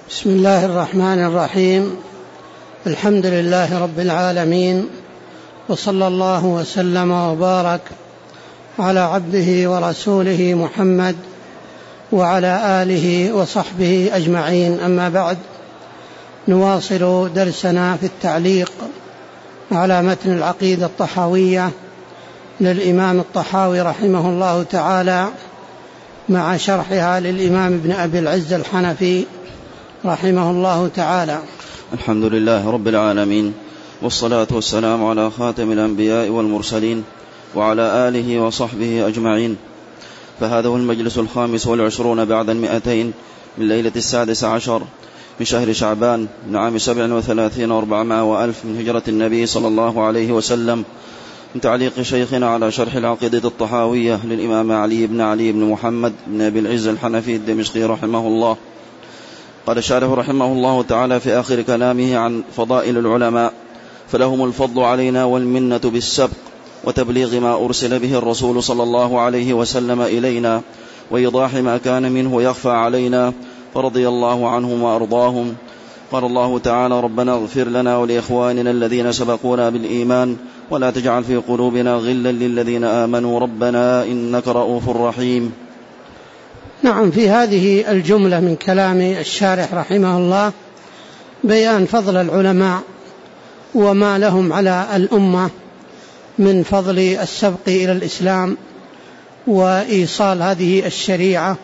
بسم الله الرحمن الرحيم. الحمد لله رب العالمين، وصلى الله وسلم وبارك على عبده ورسوله محمد وعلى آله وصحبه أجمعين. أما بعد، نواصل درسنا في التعليق على متن العقيدة الطحاوية للإمام الطحاوي رحمه الله تعالى، مع شرحها للإمام ابن أبي العز الحنفي رحمه الله تعالى. الحمد لله رب العالمين، والصلاة والسلام على خاتم الأنبياء والمرسلين وعلى آله وصحبه أجمعين. فهذا هو المجلس 25 بعد 200 من ليلة 16 من شهر شعبان من عام 37 و400 من هجرة النبي صلى الله عليه وسلم، من تعليق شيخنا على شرح العقيدة الطحاوية للإمام علي بن محمد بن أبي العز الحنفي الدمشقي رحمه الله. قال الشارح رحمه الله تعالى في آخر كلامه عن فضائل العلماء: فلهم الفضل علينا والمنة بالسبق وتبليغ ما أرسل به الرسول صلى الله عليه وسلم إلينا، وإيضاح ما كان منه يخفى علينا، فرضي الله عنهم وأرضاهم. قال الله تعالى: ربنا اغفر لنا ولإخواننا الذين سبقونا بالإيمان ولا تجعل في قلوبنا غلا للذين آمنوا ربنا إنك رؤوف رحيم. نعم، في هذه الجملة من كلام الشارح رحمه الله بيان فضل العلماء وما لهم على الأمة من فضل السبق إلى الإسلام وإيصال هذه الشريعة.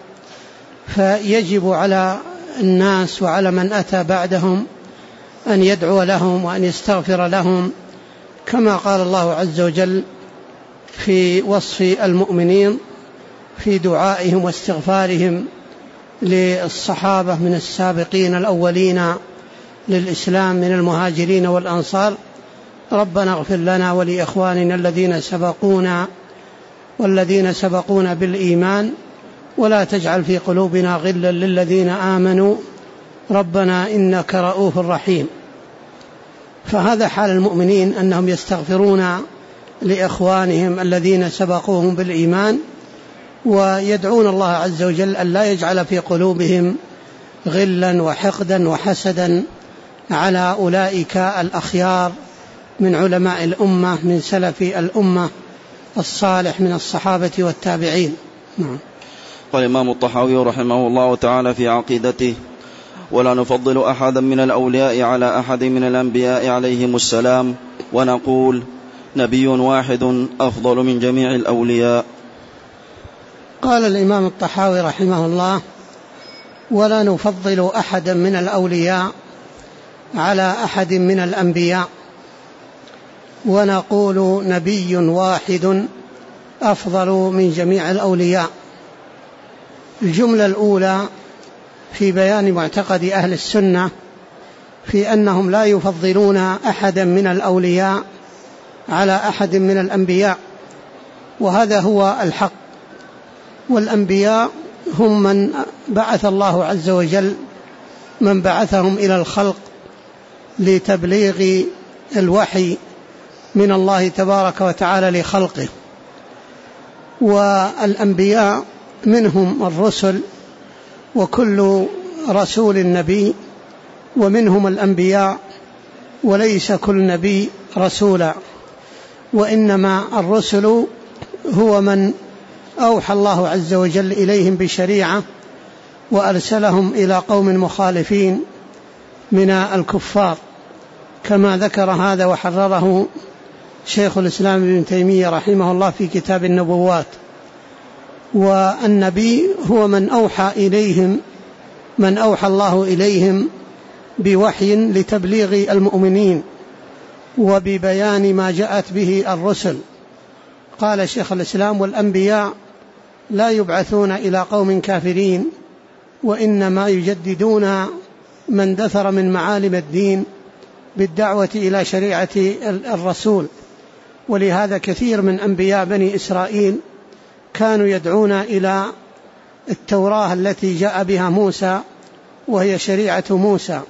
فيجب على الناس وعلى من أتى بعدهم أن يدعو لهم وأن يستغفر لهم، كما قال الله عز وجل في وصف المؤمنين في دعائهم واستغفارهم للصحابة من السابقين الأولين للإسلام من المهاجرين والأنصار: ربنا اغفر لنا ولإخواننا الذين سبقونا بالإيمان ولا تجعل في قلوبنا غلا للذين آمنوا ربنا إنك رؤوف رحيم. فهذا حال المؤمنين، أنهم يستغفرون لإخوانهم الذين سبقوهم بالإيمان، ويدعون الله عز وجل أن لا يجعل في قلوبهم غلا وحقدا وحسدا على أولئك الأخيار من علماء الأمة من سلف الأمة الصالح من الصحابة والتابعين. قال الإمام الطحاوي رحمه الله تعالى في عقيدته: ولا نفضل أحدا من الأولياء على أحد من الأنبياء عليهم السلام، ونقول نبي واحد أفضل من جميع الأولياء. قال الإمام الطحاوي رحمه الله: ولا نفضل أحدا من الأولياء على أحد من الأنبياء، ونقول نبي واحد أفضل من جميع الأولياء. الجملة الأولى في بيان معتقد أهل السنة في أنهم لا يفضلون أحدا من الأولياء على أحد من الأنبياء، وهذا هو الحق. والأنبياء هم من بعث الله عز وجل، من بعثهم إلى الخلق لتبليغ الوحي من الله تبارك وتعالى لخلقه. والأنبياء منهم الرسل، وكل رسول نبي، ومنهم الأنبياء، وليس كل نبي رسولا، وإنما الرسل هو من أوحى الله عز وجل إليهم بشريعة وأرسلهم إلى قوم مخالفين من الكفار، كما ذكر هذا وحرره شيخ الإسلام ابن تيمية رحمه الله في كتاب النبوات. والنبي هو من أوحى الله إليهم بوحي لتبليغ المؤمنين وببيان ما جاءت به الرسل. قال شيخ الإسلام: والأنبياء لا يبعثون إلى قوم كافرين، وإنما يجددون ما اندثر من معالم الدين بالدعوة إلى شريعة الرسول. ولهذا كثير من أنبياء بني إسرائيل كانوا يدعون إلى التوراة التي جاء بها موسى، وهي شريعة موسى.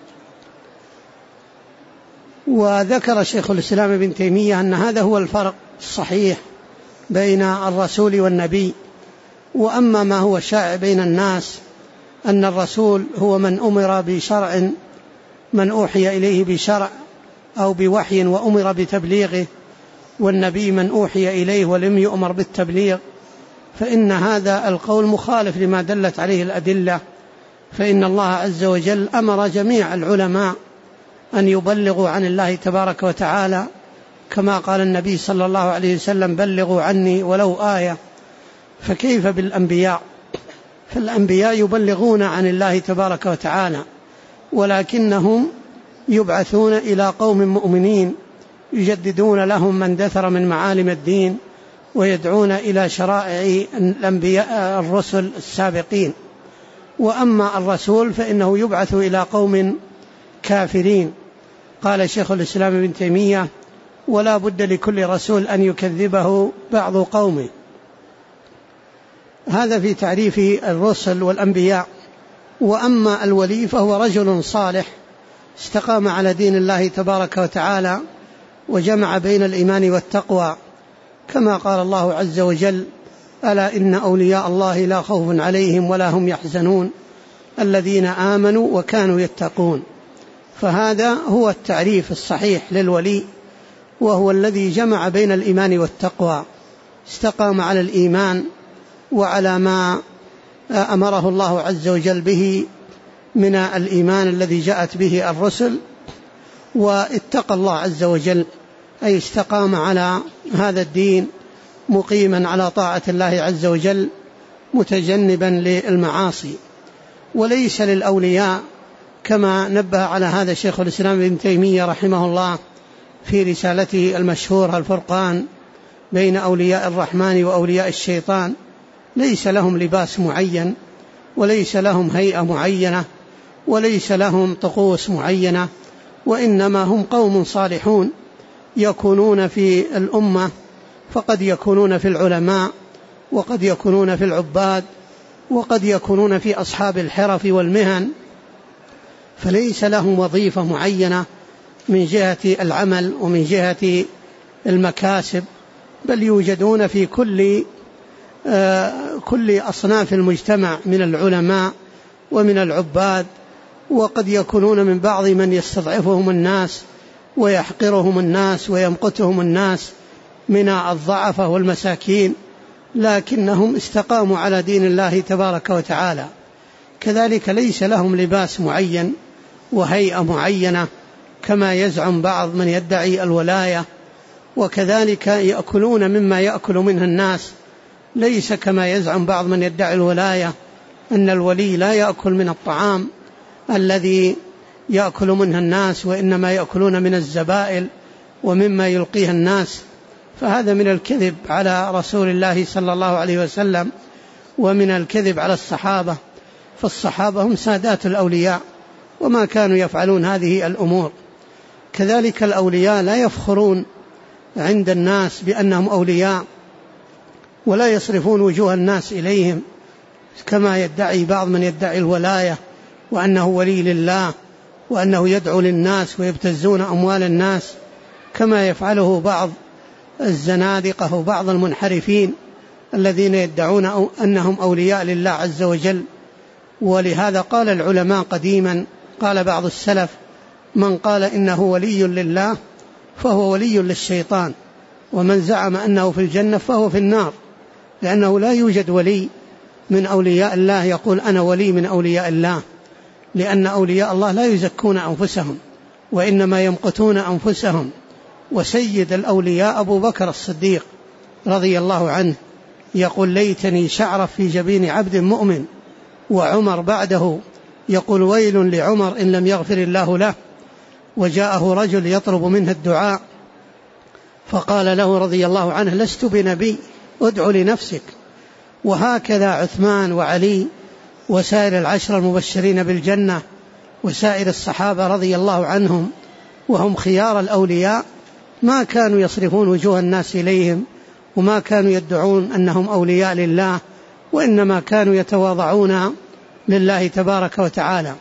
وذكر شيخ الإسلام ابن تيمية أن هذا هو الفرق الصحيح بين الرسول والنبي. وأما ما هو شائع بين الناس أن الرسول هو من أمر بشرع، من أوحي إليه بشرع أو بوحي وأمر بتبليغه، والنبي من أوحي إليه ولم يؤمر بالتبليغ، فإن هذا القول مخالف لما دلت عليه الأدلة. فإن الله عز وجل أمر جميع العلماء أن يبلغوا عن الله تبارك وتعالى، كما قال النبي صلى الله عليه وسلم: بلغوا عني ولو آية. فكيف بالأنبياء؟ فالأنبياء يبلغون عن الله تبارك وتعالى، ولكنهم يبعثون إلى قوم مؤمنين يجددون لهم ما اندثر من معالم الدين، ويدعون إلى شرائع الأنبياء الرسل السابقين. وأما الرسول فإنه يبعث إلى قوم كافرين. قال شيخ الإسلام ابن تيمية: ولا بد لكل رسول أن يكذبه بعض قومه. هذا في تعريف الرسل والأنبياء. وأما الولي فهو رجل صالح استقام على دين الله تبارك وتعالى وجمع بين الإيمان والتقوى، كما قال الله عز وجل: ألا إن أولياء الله لا خوف عليهم ولا هم يحزنون الذين آمنوا وكانوا يتقون. فهذا هو التعريف الصحيح للولي، وهو الذي جمع بين الإيمان والتقوى، استقام على الإيمان وعلى ما أمره الله عز وجل به من الإيمان الذي جاءت به الرسل، واتقى الله عز وجل، أي استقام على هذا الدين مقيما على طاعة الله عز وجل متجنبا للمعاصي. وليس للأولياء، كما نبه على هذا شيخ الإسلام ابن تيمية رحمه الله في رسالته المشهورة الفرقان بين أولياء الرحمن وأولياء الشيطان، ليس لهم لباس معين، وليس لهم هيئة معينة، وليس لهم طقوس معينة، وإنما هم قوم صالحون يكونون في الأمة، فقد يكونون في العلماء، وقد يكونون في العباد، وقد يكونون في أصحاب الحرف والمهن، فليس لهم وظيفة معينة من جهة العمل ومن جهة المكاسب، بل يوجدون في كل أصناف المجتمع من العلماء ومن العباد، وقد يكونون من بعض من يستضعفهم الناس ويحقرهم الناس ويمقتهم الناس من الضعفة والمساكين، لكنهم استقاموا على دين الله تبارك وتعالى. كذلك ليس لهم لباس معين وهيئة معينة كما يزعم بعض من يدعي الولاية، وكذلك يأكلون مما يأكل منه الناس، ليس كما يزعم بعض من يدعي الولاية أن الولي لا يأكل من الطعام الذي يأكل منه الناس، وإنما يأكلون من الزبائل ومما يلقيه الناس. فهذا من الكذب على رسول الله صلى الله عليه وسلم، ومن الكذب على الصحابة، فالصحابة هم سادات الأولياء وما كانوا يفعلون هذه الأمور. كذلك الأولياء لا يفخرون عند الناس بأنهم أولياء، ولا يصرفون وجوه الناس إليهم كما يدعي بعض من يدعي الولاية وأنه ولي لله وأنه يدعو للناس ويبتزون أموال الناس، كما يفعله بعض الزنادقة وبعض المنحرفين الذين يدعون أنهم أولياء لله عز وجل. ولهذا قال العلماء قديما، قال بعض السلف: من قال إنه ولي لله فهو ولي للشيطان، ومن زعم أنه في الجنة فهو في النار، لأنه لا يوجد ولي من أولياء الله يقول أنا ولي من أولياء الله، لأن أولياء الله لا يزكون أنفسهم وإنما يمقتون أنفسهم. وسيد الأولياء أبو بكر الصديق رضي الله عنه يقول: ليتني شعرف في جبين عبد مؤمن. وعمر بعده يقول: ويل لعمر إن لم يغفر الله له. وجاءه رجل يطلب منه الدعاء فقال له رضي الله عنه: لست بنبي، ادع لنفسك. وهكذا عثمان وعلي وسائر العشر المبشرين بالجنة وسائر الصحابة رضي الله عنهم، وهم خيار الأولياء، ما كانوا يصرفون وجوه الناس إليهم، وما كانوا يدعون أنهم أولياء لله، وإنما كانوا يتواضعون لله تبارك وتعالى.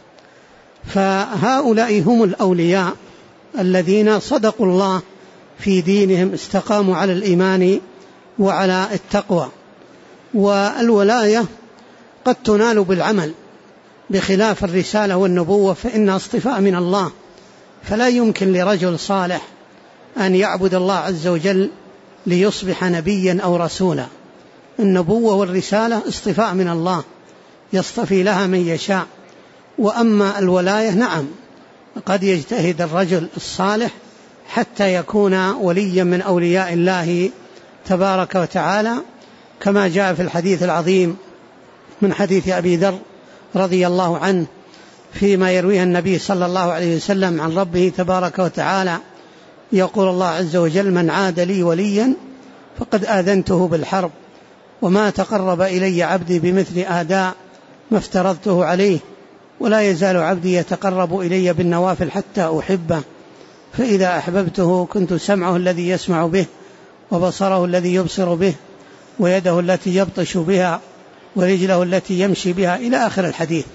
فهؤلاء هم الأولياء الذين صدقوا الله في دينهم، استقاموا على الإيمان وعلى التقوى. والولاية قد تنال بالعمل، بخلاف الرسالة والنبوة فإنها اصطفاء من الله، فلا يمكن لرجل صالح أن يعبد الله عز وجل ليصبح نبيا أو رسولا. النبوة والرسالة اصطفاء من الله يصطفي لها من يشاء. وأما الولاية نعم قد يجتهد الرجل الصالح حتى يكون وليا من أولياء الله تبارك وتعالى، كما جاء في الحديث العظيم من حديث أبي ذر رضي الله عنه فيما يرويه النبي صلى الله عليه وسلم عن ربه تبارك وتعالى، يقول الله عز وجل: من عاد لي وليا فقد آذنته بالحرب، وما تقرب إلي عبدي بمثل آداء ما افترضته عليه، ولا يزال عبدي يتقرب إلي بالنوافل حتى أحبه، فإذا أحببته كنت سمعه الذي يسمع به، وبصره الذي يبصر به، ويده التي يبطش بها، ورجله التي يمشي بها، إلى آخر الحديث.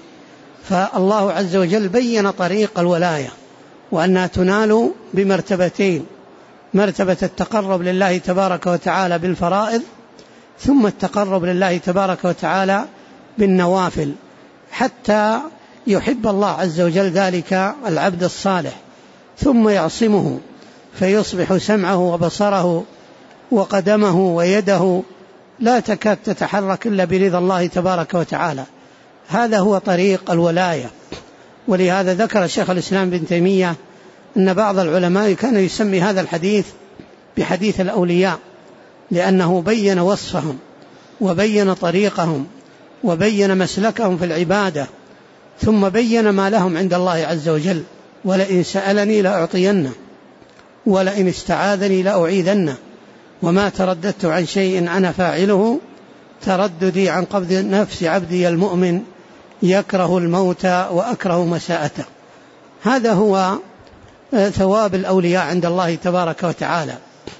فالله عز وجل بين طريق الولاية وأنها تنال بمرتبتين: مرتبة التقرب لله تبارك وتعالى بالفرائض، ثم التقرب لله تبارك وتعالى بالنوافل، حتى يحب الله عز وجل ذلك العبد الصالح، ثم يعصمه فيصبح سمعه وبصره وقدمه ويده لا تكاد تتحرك إلا برضا الله تبارك وتعالى. هذا هو طريق الولاية. ولهذا ذكر شيخ الإسلام ابن تيمية أن بعض العلماء كان يسمي هذا الحديث بحديث الأولياء، لأنه بين وصفهم وبين طريقهم وبين مسلكهم في العبادة، ثم بين ما لهم عند الله عز وجل: ولئن سألني لأعطينه، ولئن استعاذني لأعيذنه، وما ترددت عن شيء أنا فاعله ترددي عن قبض نفس عبدي المؤمن يكره الموت وأكره مساءته. هذا هو ثواب الأولياء عند الله تبارك وتعالى.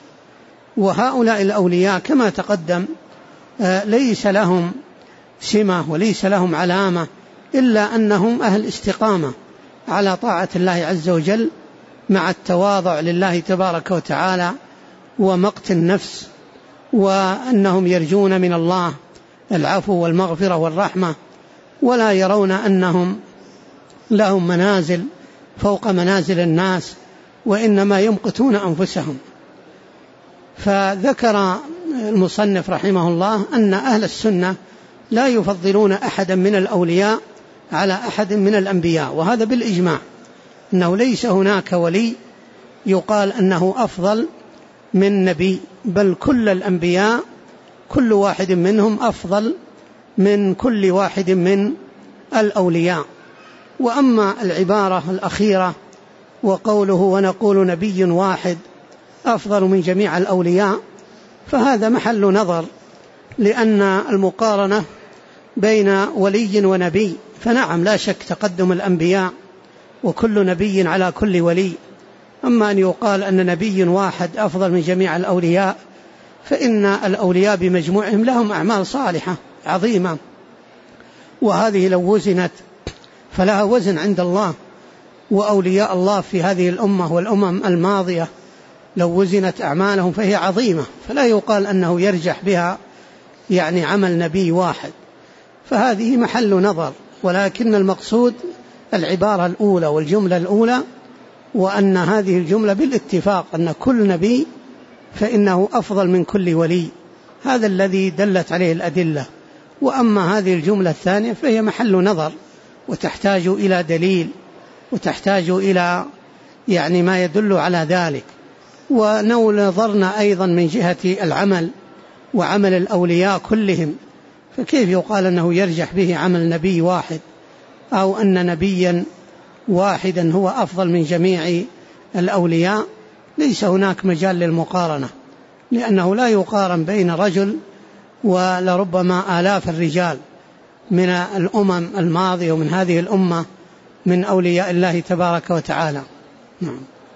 وهؤلاء الأولياء كما تقدم ليس لهم سمة وليس لهم علامة إلا أنهم أهل استقامة على طاعة الله عز وجل، مع التواضع لله تبارك وتعالى ومقت النفس، وأنهم يرجون من الله العفو والمغفرة والرحمة، ولا يرون أنهم لهم منازل فوق منازل الناس، وإنما يمقتون أنفسهم. فذكر المصنف رحمه الله أن أهل السنة لا يفضلون أحدا من الأولياء على أحد من الأنبياء، وهذا بالإجماع، أنه ليس هناك ولي يقال أنه أفضل من نبي، بل كل الأنبياء كل واحد منهم أفضل من كل واحد من الأولياء. وأما العبارة الأخيرة وقوله: ونقول نبي واحد أفضل من جميع الأولياء، فهذا محل نظر، لأن المقارنة بين ولي ونبي، فنعم لا شك تقدم الأنبياء وكل نبي على كل ولي. أما أن يقال أن نبي واحد أفضل من جميع الأولياء، فإن الأولياء بمجموعهم لهم أعمال صالحة عظيمة، وهذه لو وزنت فلها وزن عند الله. وأولياء الله في هذه الأمة والأمم الماضية لو وزنت أعمالهم فهي عظيمة، فلا يقال أنه يرجح بها يعني عمل نبي واحد، فهذه محل نظر. ولكن المقصود العبارة الأولى والجملة الأولى، وأن هذه الجملة بالاتفاق أن كل نبي فإنه أفضل من كل ولي، هذا الذي دلت عليه الأدلة. وأما هذه الجملة الثانية فهي محل نظر، وتحتاج إلى دليل، وتحتاج إلى يعني ما يدل على ذلك. ونظرنا أيضا من جهة العمل وعمل الأولياء كلهم، فكيف يقال أنه يرجح به عمل نبي واحد، أو أن نبيا واحدا هو أفضل من جميع الأولياء؟ ليس هناك مجال للمقارنة، لأنه لا يقارن بين رجل ولربما آلاف الرجال من الأمم الماضية ومن هذه الأمة من أولياء الله تبارك وتعالى. نعم.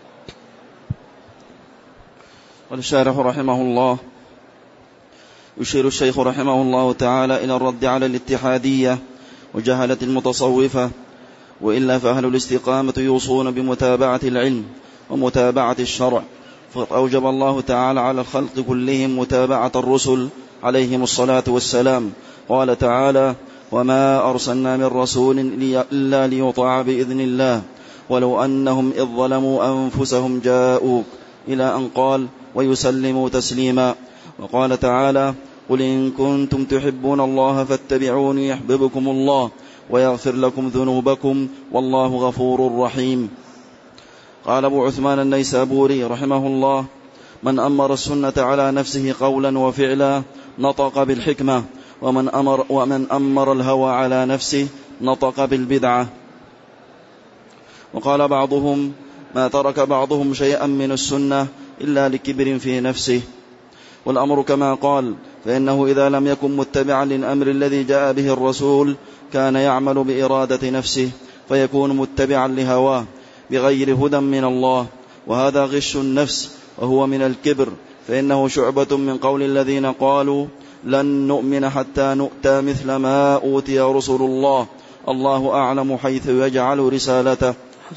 والشارح رحمه الله: يشير الشيخ رحمه الله تعالى إلى الرد على الاتحادية وجهلة المتصوفة، وإلا فأهل الاستقامة يوصون بمتابعة العلم ومتابعة الشرع، فقد أوجب الله تعالى على الخلق كلهم متابعة الرسل عليهم الصلاة والسلام. قال تعالى: وما أرسلنا من رسول إلا ليطاع بإذن الله ولو أنهم إذ ظلموا أنفسهم جاءوك إلى أن قال ويسلموا تسليما. وقال تعالى قل إن كنتم تحبون الله فاتبعوني يحببكم الله ويغفر لكم ذنوبكم والله غفور رحيم. قال أبو عثمان النيسابوري رحمه الله من أمر السنة على نفسه قولا وفعلا نطق بالحكمة ومن أمر الهوى على نفسه نطق بالبدعة. وقال بعضهم ما ترك بعضهم شيئا من السنة إلا لكبر في نفسه. والأمر كما قال فإنه إذا لم يكن متبعا للأمر الذي جاء به الرسول كان يعمل بإرادة نفسه فيكون متبعا لهواه بغير هدى من الله، وهذا غش النفس وهو من الكبر، فإنه شعبة من قول الذين قالوا لن نؤمن حتى نؤتى مثل ما أوتي رسل الله الله أعلم حيث يجعل رسالته.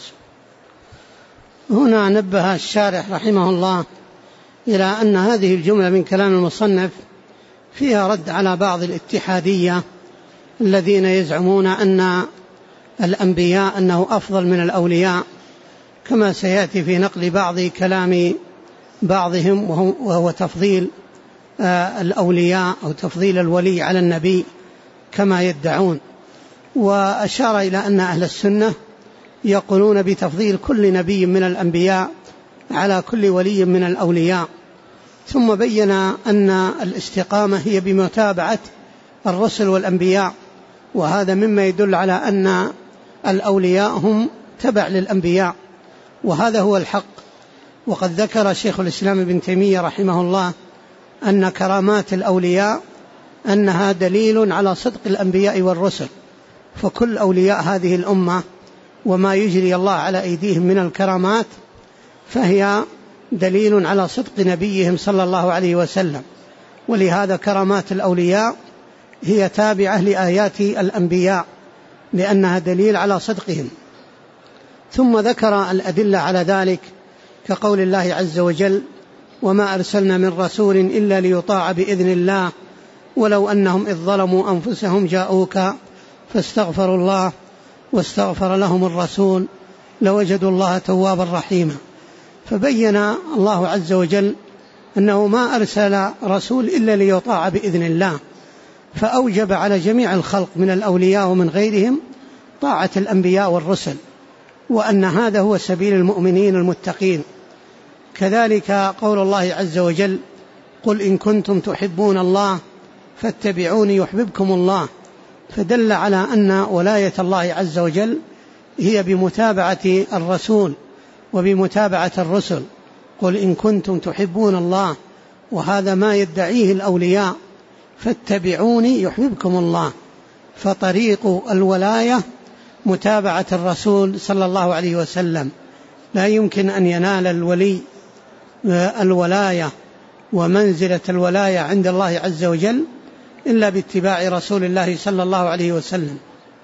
هنا نبه الشارح رحمه الله إلى أن هذه الجملة من كلام المصنف فيها رد على بعض الاتحادية الذين يزعمون أن الأنبياء أنه أفضل من الأولياء، كما سيأتي في نقل بعض كلام بعضهم وهو تفضيل الأولياء أو تفضيل الولي على النبي كما يدعون. وأشار إلى أن أهل السنة يقولون بتفضيل كل نبي من الأنبياء على كل ولي من الأولياء، ثم بين أن الاستقامة هي بمتابعة الرسل والأنبياء، وهذا مما يدل على أن الأولياء هم تبع للأنبياء، وهذا هو الحق. وقد ذكر شيخ الإسلام ابن تيمية رحمه الله أن كرامات الأولياء أنها دليل على صدق الأنبياء والرسل، فكل أولياء هذه الأمة وما يجري الله على أيديهم من الكرامات فهي دليل على صدق نبيهم صلى الله عليه وسلم، ولهذا كرامات الأولياء هي تابعة لآيات الأنبياء لأنها دليل على صدقهم. ثم ذكر الأدلة على ذلك كقول الله عز وجل وما أرسلنا من رسول إلا ليطاع بإذن الله ولو أنهم إذ ظلموا أنفسهم جاءوك فاستغفروا الله واستغفر لهم الرسول لوجدوا الله توابا رحيما. فبين الله عز وجل أنه ما أرسل رسول إلا ليطاع بإذن الله، فأوجب على جميع الخلق من الأولياء ومن غيرهم طاعة الأنبياء والرسل، وأن هذا هو سبيل المؤمنين المتقين. كذلك قول الله عز وجل قل إن كنتم تحبون الله فاتبعوني يحببكم الله، فدل على أن ولاية الله عز وجل هي بمتابعة الرسول وبمتابعة الرسل. قل إن كنتم تحبون الله، وهذا ما يدعيه الأولياء، فاتبعوني يحببكم الله. فطريق الولاية متابعة الرسول صلى الله عليه وسلم، لا يمكن أن ينال الولي الولاية ومنزلة الولاية عند الله عز وجل إلا باتباع رسول الله صلى الله عليه وسلم.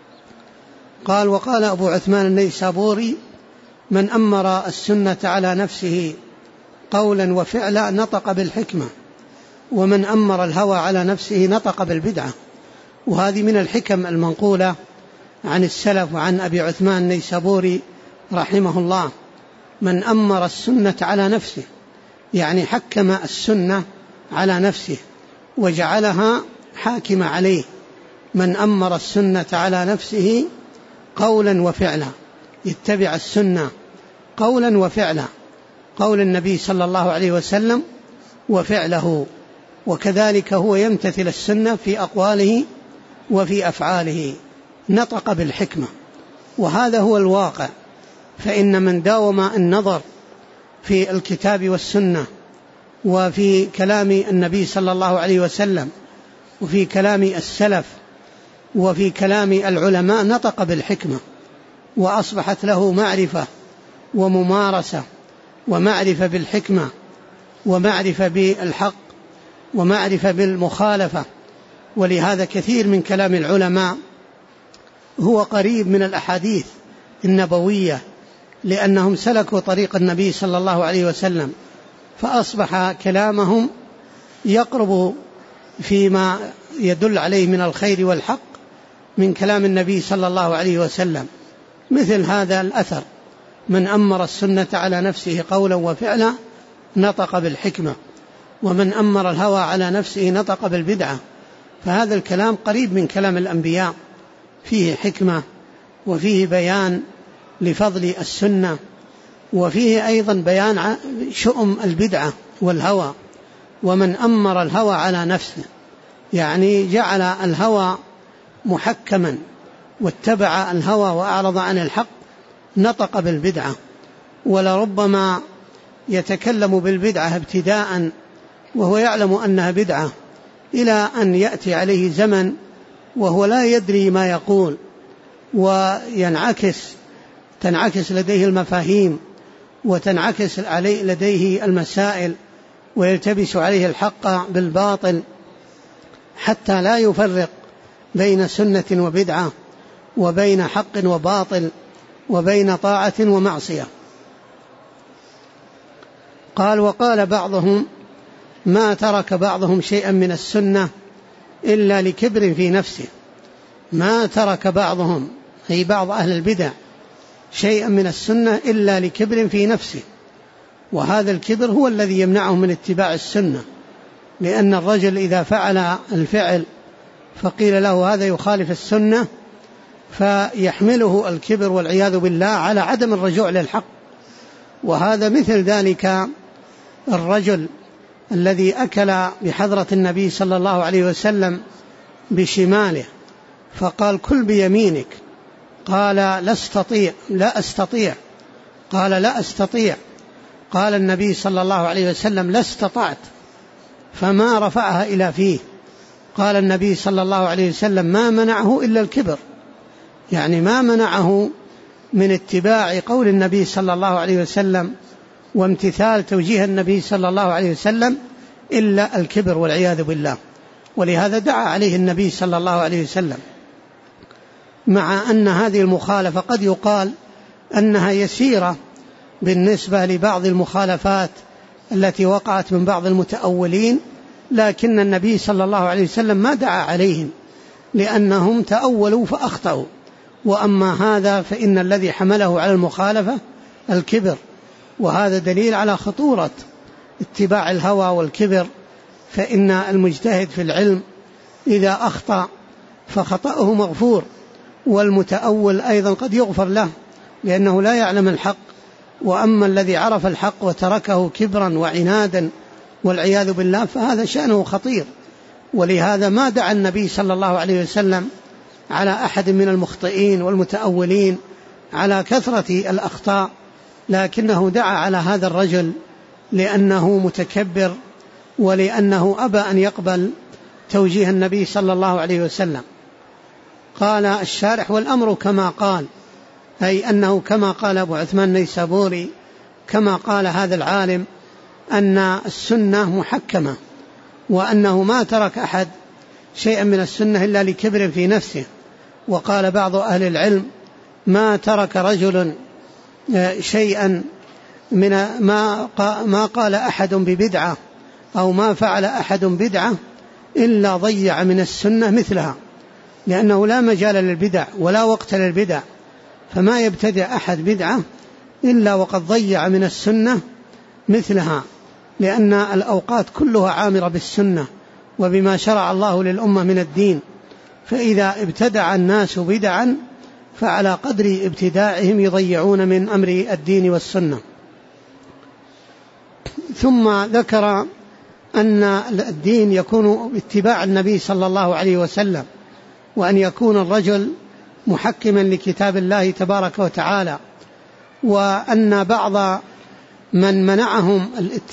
قال وقال أبو عثمان النيسابوري من أمر السنة على نفسه قولا وفعلا نطق بالحكمة، ومن أمر الهوى على نفسه نطق بالبدعة. وهذه من الحكم المنقولة عن السلف وعن أبي عثمان النيسابوري رحمه الله. من أمر السنة على نفسه يعني حكم السنة على نفسه وجعلها حاكمة عليه. من أمر السنة على نفسه قولا وفعلا، يتبع السنة قولا وفعلا، قول النبي صلى الله عليه وسلم وفعله، وكذلك هو يمتثل السنة في أقواله وفي أفعاله، نطق بالحكمة. وهذا هو الواقع، فإن من داوم النظر في الكتاب والسنة وفي كلام النبي صلى الله عليه وسلم وفي كلام السلف وفي كلام العلماء نطق بالحكمة، وأصبحت له معرفة وممارسة ومعرفة بالحكمة ومعرفة بالحق ومعرفة بالمخالفة. ولهذا كثير من كلام العلماء هو قريب من الأحاديث النبوية، لأنهم سلكوا طريق النبي صلى الله عليه وسلم، فأصبح كلامهم يقرب فيما يدل عليه من الخير والحق من كلام النبي صلى الله عليه وسلم، مثل هذا الأثر: من أمر السنة على نفسه قولا وفعلا نطق بالحكمة، ومن أمر الهوى على نفسه نطق بالبدعة. فهذا الكلام قريب من كلام الأنبياء، فيه حكمة وفيه بيان لفضل السنة، وفيه أيضا بيان شؤم البدعة والهوى. ومن أمر الهوى على نفسه يعني جعل الهوى محكما واتبع الهوى وأعرض عن الحق نطق بالبدعة. ولربما يتكلم بالبدعة ابتداء وهو يعلم أنها بدعة، إلى أن يأتي عليه زمن وهو لا يدري ما يقول، تنعكس لديه المفاهيم وتنعكس لديه المسائل، ويلتبس عليه الحق بالباطل، حتى لا يفرق بين سنة وبدعة، وبين حق وباطل، وبين طاعة ومعصية. قال: وقال بعضهم: ما ترك بعضهم شيئا من السنة إلا لكبر في نفسه. ما ترك بعضهم أي بعض أهل البدع شيئا من السنة إلا لكبر في نفسه، وهذا الكبر هو الذي يمنعه من اتباع السنة، لأن الرجل إذا فعل الفعل فقيل له هذا يخالف السنة فيحمله الكبر والعياذ بالله على عدم الرجوع للحق. وهذا مثل ذلك الرجل الذي أكل بحضرة النبي صلى الله عليه وسلم بشماله فقال: كل بيمينك. قال: لا أستطيع. قال: لا أستطيع. قال النبي صلى الله عليه وسلم: لا استطعت. فما رفعها إلى فيه. قال النبي صلى الله عليه وسلم: ما منعه إلا الكبر، يعني ما منعه من اتباع قول النبي صلى الله عليه وسلم وامتثال توجيه النبي صلى الله عليه وسلم إلا الكبر والعياذ بالله. ولهذا دعا عليه النبي صلى الله عليه وسلم، مع أن هذه المخالفة قد يقال أنها يسيرة بالنسبة لبعض المخالفات التي وقعت من بعض المتأولين، لكن النبي صلى الله عليه وسلم ما دعا عليهم لأنهم تأولوا فأخطأوا. وأما هذا فإن الذي حمله على المخالفة الكبر، وهذا دليل على خطورة اتباع الهوى والكبر. فإن المجتهد في العلم إذا أخطأ فخطأه مغفور، والمتأول أيضا قد يغفر له لأنه لا يعلم الحق. وأما الذي عرف الحق وتركه كبرا وعنادا والعياذ بالله فهذا شأنه خطير. ولهذا ما دعا النبي صلى الله عليه وسلم على أحد من المخطئين والمتأولين على كثرة الأخطاء، لكنه دعا على هذا الرجل لأنه متكبر، ولأنه أبى أن يقبل توجيه النبي صلى الله عليه وسلم. قال الشارح: والأمر كما قال، أي أنه كما قال أبو عثمان النيسابوري، كما قال هذا العالم، أن السنة محكمة، وأنه ما ترك أحد شيئا من السنة إلا لكبر في نفسه. وقال بعض أهل العلم: ما ترك رجل شيئا من ما قال أحد ببدعة أو ما فعل أحد بدعة إلا ضيع من السنة مثلها، لأنه لا مجال للبدع ولا وقت للبدع، فما يبتدع أحد بدعة إلا وقد ضيع من السنة مثلها، لأن الأوقات كلها عامرة بالسنة وبما شرع الله للأمة من الدين. فإذا ابتدع الناس بدعا فعلى قدر ابتداعهم يضيعون من أمر الدين والسنة. ثم ذكر أن الدين يكون باتباع النبي صلى الله عليه وسلم، وأن يكون الرجل محكما لكتاب الله تبارك وتعالى، وأن بعض من منعهم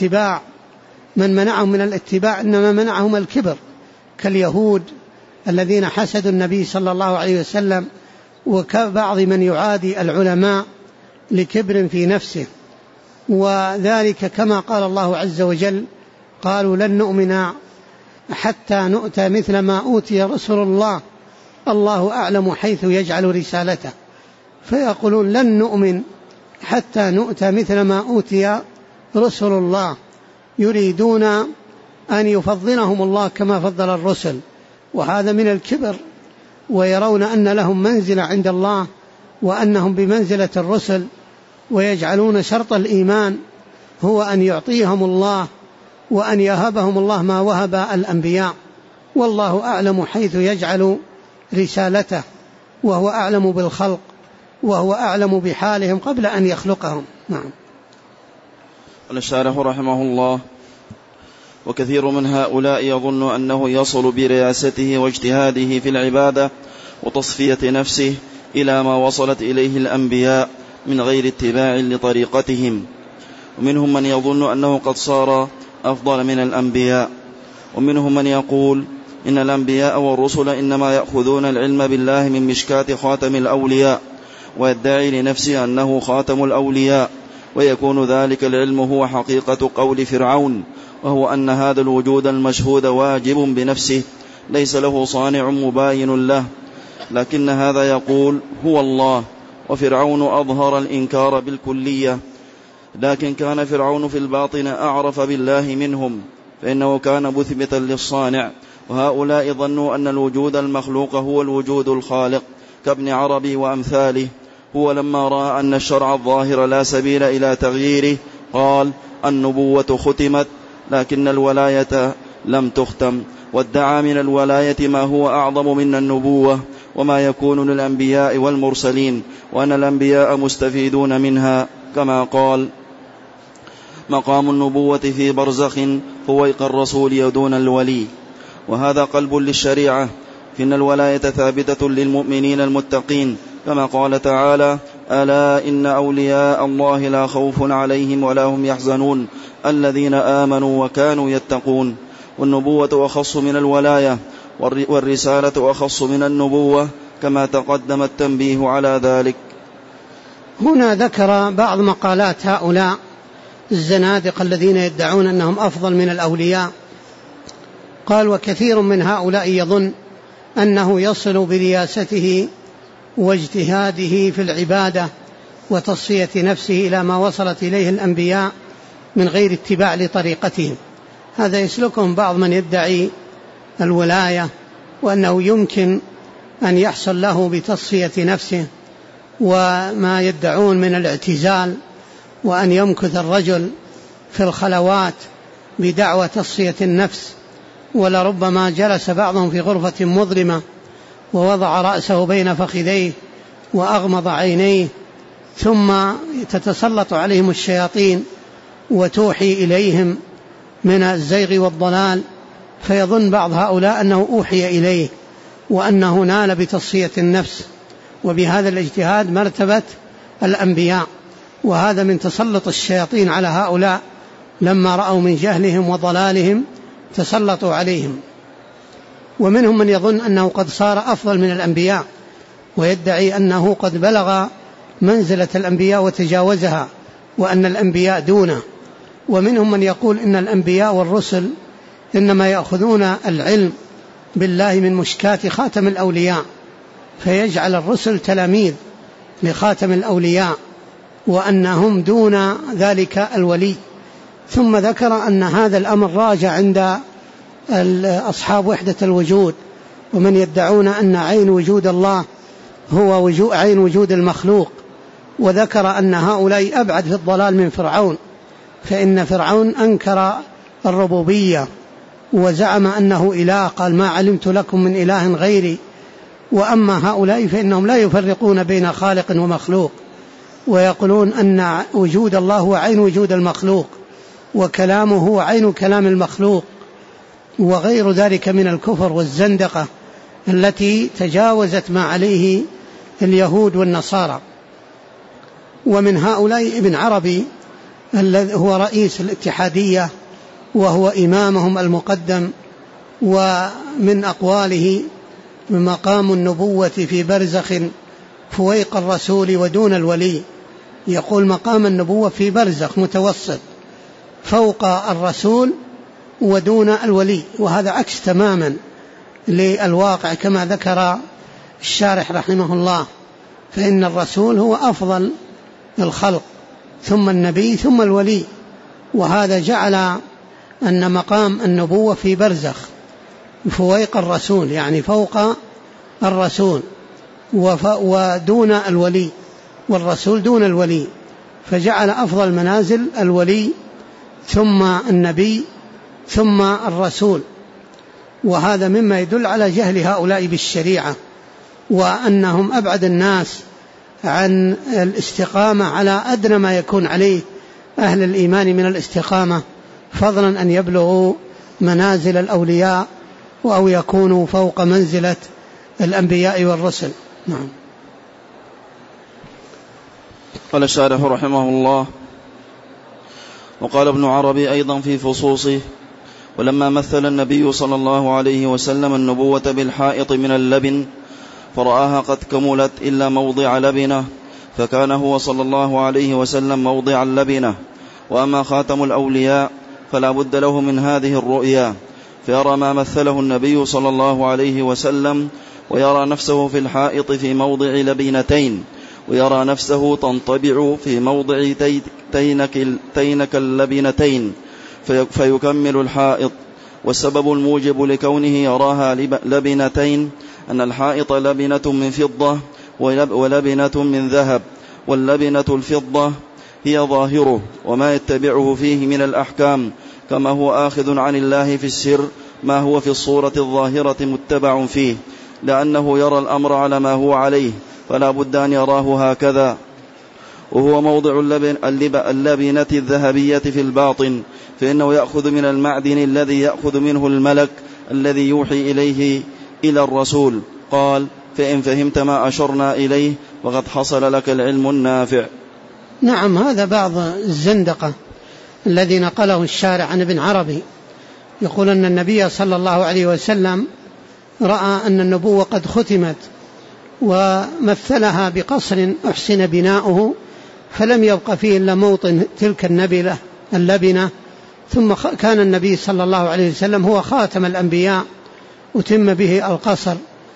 من الاتباع إنما منعهم الكبر، كاليهود الذين حسدوا النبي صلى الله عليه وسلم، وكبعض من يعادي العلماء لكبر في نفسه. وذلك كما قال الله عز وجل: قالوا لن نؤمن حتى نؤتى مثل ما أوتي رسل الله الله أعلم حيث يجعل رسالته. فيقولون لن نؤمن حتى نؤتى مثل ما أوتي رسل الله، يريدون أن يفضلهم الله كما فضل الرسل، وهذا من الكبر ويرون أن لهم منزلة عند الله وأنهم بمنزلة الرسل، ويجعلون شرط الإيمان هو أن يعطيهم الله وأن يهبهم الله ما وهب الأنبياء، والله أعلم حيث يجعل رسالته، وهو أعلم بالخلق، وهو أعلم بحالهم قبل أن يخلقهم. نعم. الشارح رحمه الله: وكثير من هؤلاء يظن أنه يصل برياسته واجتهاده في العبادة وتصفية نفسه إلى ما وصلت إليه الأنبياء من غير اتباع لطريقتهم، ومنهم من يظن أنه قد صار أفضل من الأنبياء، ومنهم من يقول إن الأنبياء والرسل إنما يأخذون العلم بالله من مشكاة خاتم الأولياء، ويدعي لنفسه أنه خاتم الأولياء، ويكون ذلك العلم هو حقيقة قول فرعون، وهو أن هذا الوجود المشهود واجب بنفسه ليس له صانع مباين له، لكن هذا يقول هو الله. وفرعون أظهر الإنكار بالكلية، لكن كان فرعون في الباطن أعرف بالله منهم، فإنه كان مثبتا للصانع، وهؤلاء ظنوا أن الوجود المخلوق هو الوجود الخالق كابن عربي وأمثاله. هو لما رأى أن الشرع الظاهر لا سبيل إلى تغييره قال النبوة ختمت لكن الولاية لم تختم، وادعى من الولاية ما هو أعظم من النبوة وما يكون للأنبياء والمرسلين، وأن الأنبياء مستفيدون منها، كما قال مقام النبوة في برزخ فويق الرسول يدون الولي. وهذا قلب للشريعة، فإن الولاية ثابتة للمؤمنين المتقين، كما قال تعالى ألا إن أولياء الله لا خوف عليهم ولا هم يحزنون الذين آمنوا وكانوا يتقون. والنبوة أخص من الولاية، والرسالة أخص من النبوة، كما تقدم التنبيه على ذلك. هنا ذكر بعض مقالات هؤلاء الزنادقة الذين يدعون أنهم أفضل من الأولياء. قال وكثير من هؤلاء يظن أنه يصل برياسته واجتهاده في العبادة وتصفية نفسه إلى ما وصلت إليه الأنبياء من غير اتباع لطريقتهم. هذا يسلكهم بعض من يدعي الولاية، وأنه يمكن أن يحصل له بتصفية نفسه، وما يدعون من الاعتزال، وأن يمكث الرجل في الخلوات بدعوى تصفية النفس، ولربما جلس بعضهم في غرفة مظلمة ووضع رأسه بين فخذيه وأغمض عينيه، ثم تتسلط عليهم الشياطين وتوحي إليهم من الزيغ والضلال، فيظن بعض هؤلاء أنه أوحي إليه وأنه نال بتصفية النفس وبهذا الاجتهاد مرتبة الأنبياء. وهذا من تسلط الشياطين على هؤلاء، لما رأوا من جهلهم وضلالهم تسلطوا عليهم. ومنهم من يظن أنه قد صار أفضل من الأنبياء، ويدعي أنه قد بلغ منزلة الأنبياء وتجاوزها، وأن الأنبياء دونه. ومنهم من يقول إن الأنبياء والرسل إنما يأخذون العلم بالله من مشكاة خاتم الأولياء، فيجعل الرسل تلاميذ لخاتم الأولياء، وأنهم دون ذلك الولي. ثم ذكر أن هذا الأمر راجع عند أصحاب وحدة الوجود، ومن يدعون أن عين وجود الله هو عين وجود المخلوق. وذكر أن هؤلاء أبعد في الضلال من فرعون، فإن فرعون أنكر الربوبية وزعم أنه إله، قال ما علمت لكم من إله غيري. وأما هؤلاء فإنهم لا يفرقون بين خالق ومخلوق، ويقولون أن وجود الله هو عين وجود المخلوق، وكلامه هو عين كلام المخلوق، وغير ذلك من الكفر والزندقة التي تجاوزت ما عليه اليهود والنصارى. ومن هؤلاء ابن عربي الذي هو رئيس الاتحادية وهو إمامهم المقدم، ومن أقواله مقام النبوة في برزخ فويق الرسول ودون الولي. يقول مقام النبوة في برزخ متوسط فوق الرسول ودون الولي، وهذا عكس تماما للواقع كما ذكر الشارح رحمه الله، فإن الرسول هو أفضل الخلق ثم النبي ثم الولي. وهذا جعل أن مقام النبوة في برزخ فويق الرسول، يعني فوق الرسول ودون الولي، والرسول دون الولي، فجعل أفضل منازل الولي ثم النبي ثم الرسول. وهذا مما يدل على جهل هؤلاء بالشريعة، وأنهم أبعد الناس عن الاستقامة على أدنى ما يكون عليه أهل الإيمان من الاستقامة، فضلا أن يبلغوا منازل الأولياء أو يكونوا فوق منزلة الأنبياء والرسل. نعم. قال الشارح رحمه الله: وقال ابن عربي أيضا في فصوصه: ولما مثل النبي صلى الله عليه وسلم النبوة بالحائط من اللبن فرآها قد كملت إلا موضع لبنة، فكان هو صلى الله عليه وسلم موضع اللبنة. وأما خاتم الأولياء فلا بد له من هذه الرؤيا، فيرى ما مثله النبي صلى الله عليه وسلم، ويرى نفسه في الحائط في موضع لبنتين، ويرى نفسه تنطبع في موضع تينك اللبنتين فيكمل الحائط. والسبب الموجب لكونه يراها لبنتين أن الحائط لبنة من فضة ولبنة من ذهب، واللبنة الفضة هي ظاهره وما يتبعه فيه من الأحكام، كما هو آخذ عن الله في السر ما هو في الصورة الظاهرة متبع فيه، لأنه يرى الأمر على ما هو عليه، فلا بد أن يراه هكذا. وهو موضع اللبنة الذهبية في الباطن، فإنه يأخذ من المعدن الذي يأخذ منه الملك الذي يوحي إليه إلى الرسول. قال: فإن فهمت ما أشرنا إليه وقد حصل لك العلم النافع. نعم، هذا بعض الزندقة الذي نقله الشارع عن ابن عربي، يقول أن النبي صلى الله عليه وسلم رأى أن النبوة قد ختمت، ومثلها بقصر أحسن بناؤه فلم يبق فيه إلا موطن تلك اللبنة، ثم كان النبي صلى الله عليه وسلم هو خاتم الأنبياء، وتم به القصر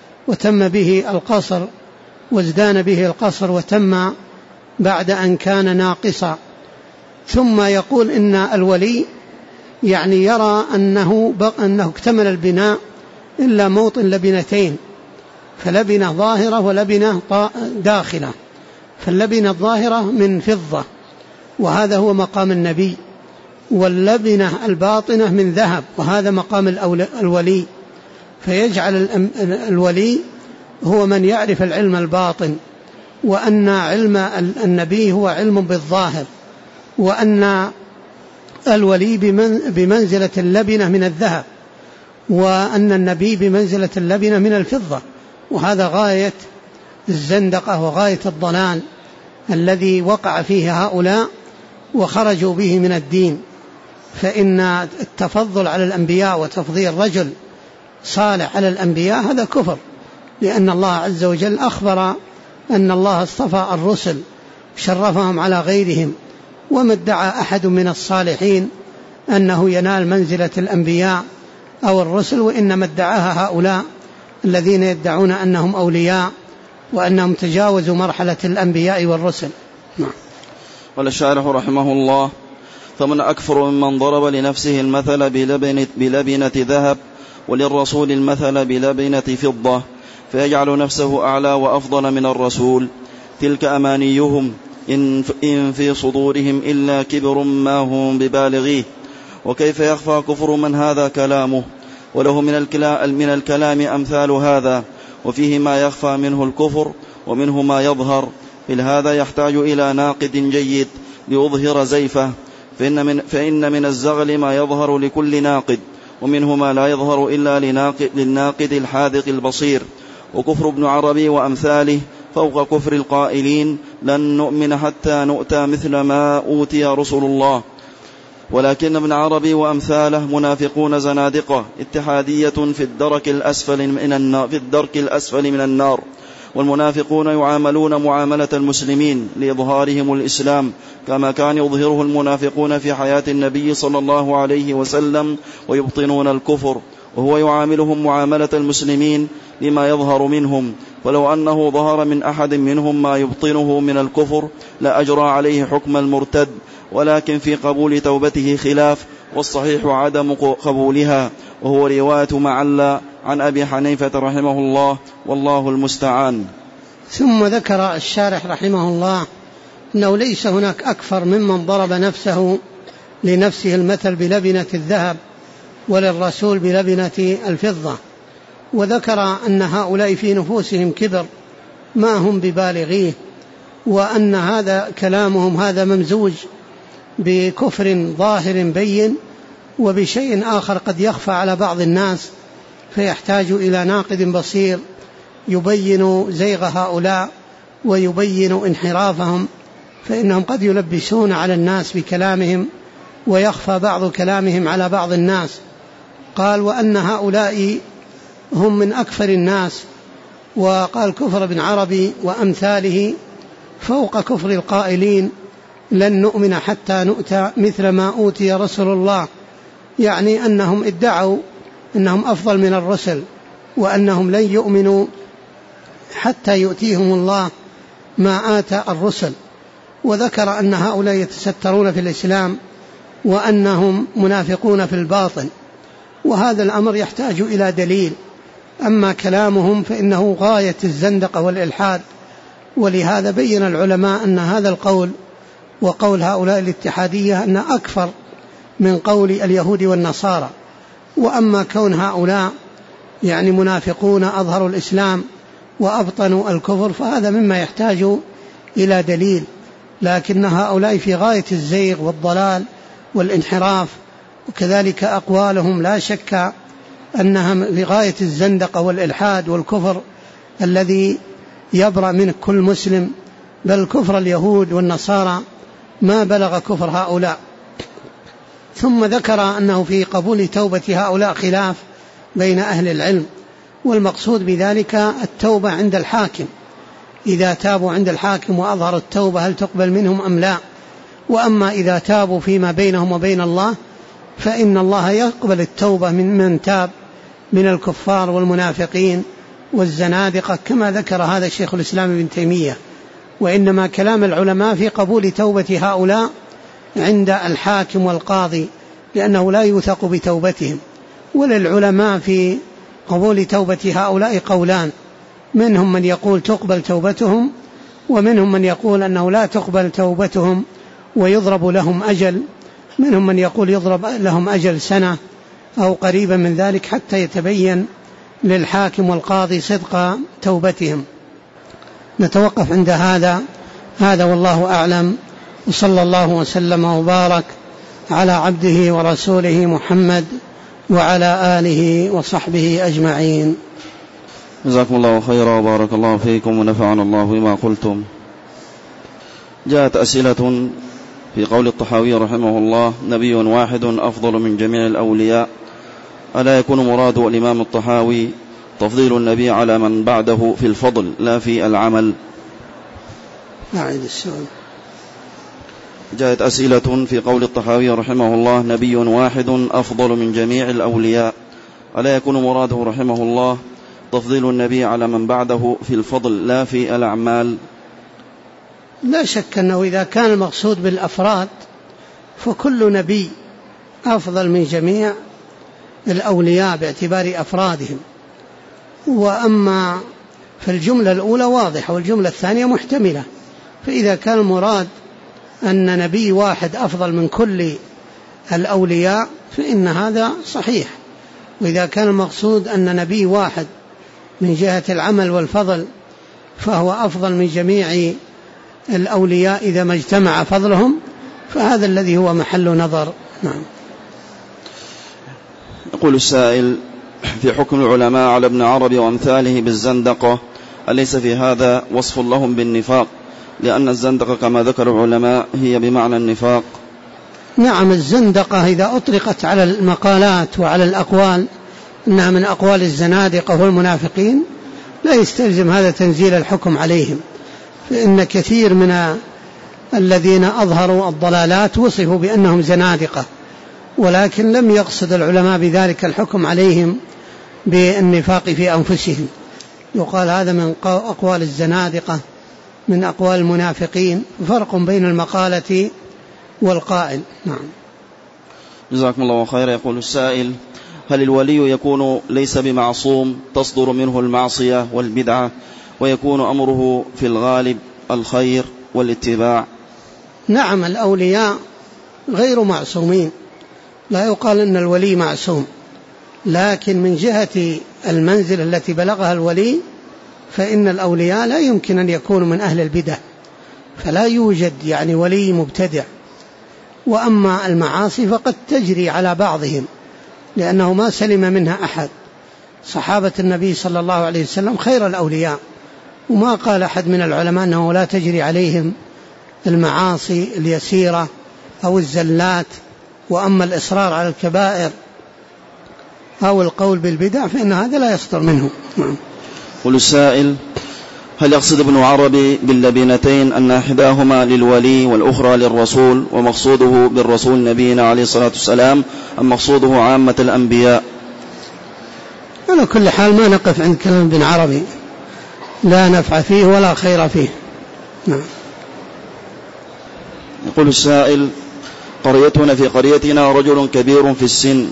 وازدان به القصر وتم بعد أن كان ناقصا. ثم يقول إن الولي يعني يرى أنه اكتمل البناء إلا موطن لبنتين، فلبنة ظاهرة ولبنة داخلة، فاللبنة الظاهرة من فضة وهذا هو مقام النبي، واللبنة الباطنة من ذهب وهذا مقام الولي، فيجعل الولي هو من يعرف العلم الباطن، وأن علم النبي هو علم بالظاهر، وأن الولي بمنزلة اللبنة من الذهب، وأن النبي بمنزلة اللبنة من الفضة. وهذا غاية الزندقة وغاية الضلال الذي وقع فيه هؤلاء وخرجوا به من الدين. فإن التفضل على الأنبياء وتفضيل رجل صالح على الأنبياء هذا كفر، لأن الله عز وجل أخبر أن الله اصطفى الرسل شرفهم على غيرهم، وما ادعى أحد من الصالحين أنه ينال منزلة الأنبياء أو الرسل، وإنما ادعاها هؤلاء الذين يدعون أنهم أولياء وأنهم تجاوزوا مرحلة الأنبياء والرسل. قال الشارح رحمه الله: فمن أكفر ممن ضرب لنفسه المثل بلبنة ذهب وللرسول المثل بلبنة فضة، فيجعل نفسه أعلى وأفضل من الرسول. تلك أمانيهم إن في صدورهم إلا كبر ما هم ببالغيه. وكيف يخفى كفر من هذا كلامه؟ وله من الكلام أمثال هذا، وفيه ما يخفى منه الكفر ومنه ما يظهر. هذا يحتاج إلى ناقد جيد ليظهر زيفه، فإن من الزغل ما يظهر لكل ناقد، ومنه ما لا يظهر إلا للناقد الحاذق البصير. وكفر ابن عربي وأمثاله فوق كفر القائلين لن نؤمن حتى نؤتى مثل ما أوتي رسل الله. ولكن ابن عربي وأمثاله منافقون زنادقة اتحادية في الدرك الأسفل من النار. والمنافقون يعاملون معاملة المسلمين لإظهارهم الإسلام، كما كان يظهره المنافقون في حياة النبي صلى الله عليه وسلم، ويبطنون الكفر، وهو يعاملهم معاملة المسلمين لما يظهر منهم. ولو أنه ظهر من أحد منهم ما يبطنه من الكفر لأجرى عليه حكم المرتد، ولكن في قبول توبته خلاف، والصحيح عدم قبولها، وهو رواية معلى عن أبي حنيفة رحمه الله والله المستعان. ثم ذكر الشارح رحمه الله أنه ليس هناك أكفر ممن ضرب نفسه لنفسه المثل بلبنة الذهب وللرسول بلبنة الفضة، وذكر أن هؤلاء في نفوسهم كبر ما هم ببالغيه، وأن هذا كلامهم هذا ممزوج بكفر ظاهر بين وبشيء آخر قد يخفى على بعض الناس فيحتاج إلى ناقد بصير يبين زيغ هؤلاء ويبين انحرافهم، فإنهم قد يلبسون على الناس بكلامهم ويخفى بعض كلامهم على بعض الناس. قال وأن هؤلاء هم من أكفر الناس، وقال كفر ابن عربي وأمثاله فوق كفر القائلين لن نؤمن حتى نؤتى مثل ما أوتي رسول الله، يعني أنهم ادعوا أنهم أفضل من الرسل وأنهم لن يؤمنوا حتى يؤتيهم الله ما آتى الرسل. وذكر أن هؤلاء يتسترون في الإسلام وأنهم منافقون في الباطن، وهذا الأمر يحتاج إلى دليل. أما كلامهم فإنه غاية الزندقة والإلحاد، ولهذا بين العلماء أن هذا القول وقول هؤلاء الاتحادية أن أكثر من قول اليهود والنصارى. وأما كون هؤلاء يعني منافقون أظهروا الإسلام وأبطنوا الكفر فهذا مما يحتاج إلى دليل، لكن هؤلاء في غاية الزيغ والضلال والانحراف، وكذلك أقوالهم لا شك أنها في غاية الزندقة والإلحاد والكفر الذي يبرأ منه كل مسلم، بل كفر اليهود والنصارى ما بلغ كفر هؤلاء. ثم ذكر أنه في قبول توبة هؤلاء خلاف بين أهل العلم، والمقصود بذلك التوبة عند الحاكم، إذا تابوا عند الحاكم وأظهروا التوبة هل تقبل منهم أم لا. وأما إذا تابوا فيما بينهم وبين الله فإن الله يقبل التوبة من تاب من الكفار والمنافقين والزنادقة، كما ذكر هذا الشيخ الإسلام ابن تيمية. وإنما كلام العلماء في قبول توبة هؤلاء عند الحاكم والقاضي، لأنه لا يوثق بتوبتهم. وللعلماء في قبول توبة هؤلاء قولان، منهم من يقول تقبل توبتهم، ومنهم من يقول أنه لا تقبل توبتهم ويضرب لهم أجل، منهم من يقول يضرب لهم أجل سنة أو قريبا من ذلك حتى يتبين للحاكم والقاضي صدق توبتهم. نتوقف عند هذا والله أعلم، وصلى الله وسلم وبارك على عبده ورسوله محمد وعلى آله وصحبه أجمعين. جزاكم الله خيرا وبارك الله فيكم ونفعنا الله بما قلتم. جاءت أسئلة في قول الطحاوي رحمه الله نبي واحد أفضل من جميع الأولياء، ألا يكون مراد الإمام الطحاوي تفضيل النبي على من بعده في الفضل لا في العمل؟ أعيد السؤال. جاءت أسئلة في قول الطحاوي رحمه الله نبي واحد أفضل من جميع الأولياء، ألا يكون مراده رحمه الله تفضيل النبي على من بعده في الفضل لا في الأعمال؟ لا شك أنه إذا كان المقصود بالأفراد فكل نبي أفضل من جميع الأولياء باعتبار أفرادهم. وأما في الجملة الأولى واضحة والجملة الثانية محتملة، فإذا كان المراد أن نبي واحد أفضل من كل الأولياء فإن هذا صحيح، وإذا كان المقصود أن نبي واحد من جهة العمل والفضل فهو أفضل من جميع الأولياء إذا ما اجتمع فضلهم فهذا الذي هو محل نظر. نعم. يقول السائل في حكم العلماء على ابن عربي وأمثاله بالزندقة، أليس في هذا وصف لهم بالنفاق؟ لأن الزندقة كما ذكر العلماء هي بمعنى النفاق. نعم، الزندقة إذا أطلقت على المقالات وعلى الأقوال إنها من أقوال الزنادقة والمنافقين لا يستلزم هذا تنزيل الحكم عليهم، فإن كثير من الذين أظهروا الضلالات وصفوا بأنهم زنادقة، ولكن لم يقصد العلماء بذلك الحكم عليهم بالنفاق في أنفسهم. يقال هذا من أقوال الزنادقة من أقوال المنافقين، فرق بين المقالة والقائل. نعم. جزاكم الله خيرا. يقول السائل هل الولي يكون ليس بمعصوم تصدر منه المعصية والبدعة ويكون أمره في الغالب الخير والاتباع؟ نعم، الأولياء غير معصومين، لا يقال أن الولي معصوم، لكن من جهة المنزل التي بلغها الولي فإن الأولياء لا يمكن أن يكونوا من أهل البدع، فلا يوجد يعني ولي مبتدع. وأما المعاصي فقد تجري على بعضهم لأنه ما سلم منها أحد. صحابة النبي صلى الله عليه وسلم خير الأولياء، وما قال أحد من العلماء أنه لا تجري عليهم المعاصي اليسيرة أو الزلات. وأما الإصرار على الكبائر أو القول بالبدع فإن هذا لا يصدر منه. قل السائل: هل يقصد ابن عربي باللبنتين أن إحداهما للولي والأخرى للرسول، ومقصوده بالرسول نبينا عليه الصلاة والسلام، أم مقصوده عامة الأنبياء؟ على كل حال ما نقف عند كلام ابن عربي، لا نفع فيه ولا خير فيه. نعم. يقول السائل: قريتنا في قريتنا رجل كبير في السن،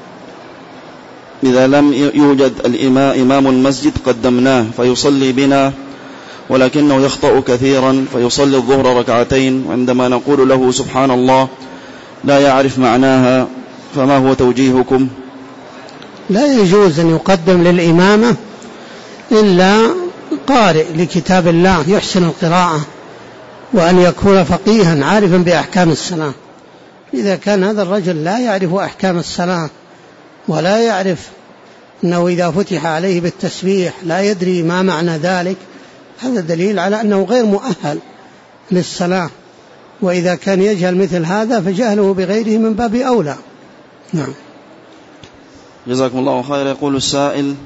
إذا لم يوجد إمام المسجد قدمناه فيصلي بنا، ولكنه يخطأ كثيرا فيصلي الظهر ركعتين، وعندما نقول له سبحان الله لا يعرف معناها، فما هو توجيهكم؟ لا يجوز أن يقدم للإمامة إلا قارئ لكتاب الله يحسن القراءة، وأن يكون فقيها عارفا بأحكام الصلاة. إذا كان هذا الرجل لا يعرف أحكام الصلاة ولا يعرف أنه إذا فتح عليه بالتسبيح لا يدري ما معنى ذلك، هذا دليل على أنه غير مؤهل للصلاة. وإذا كان يجهل مثل هذا فجهله بغيره من باب أولى. نعم. جزاكم الله خير. يقول السائل: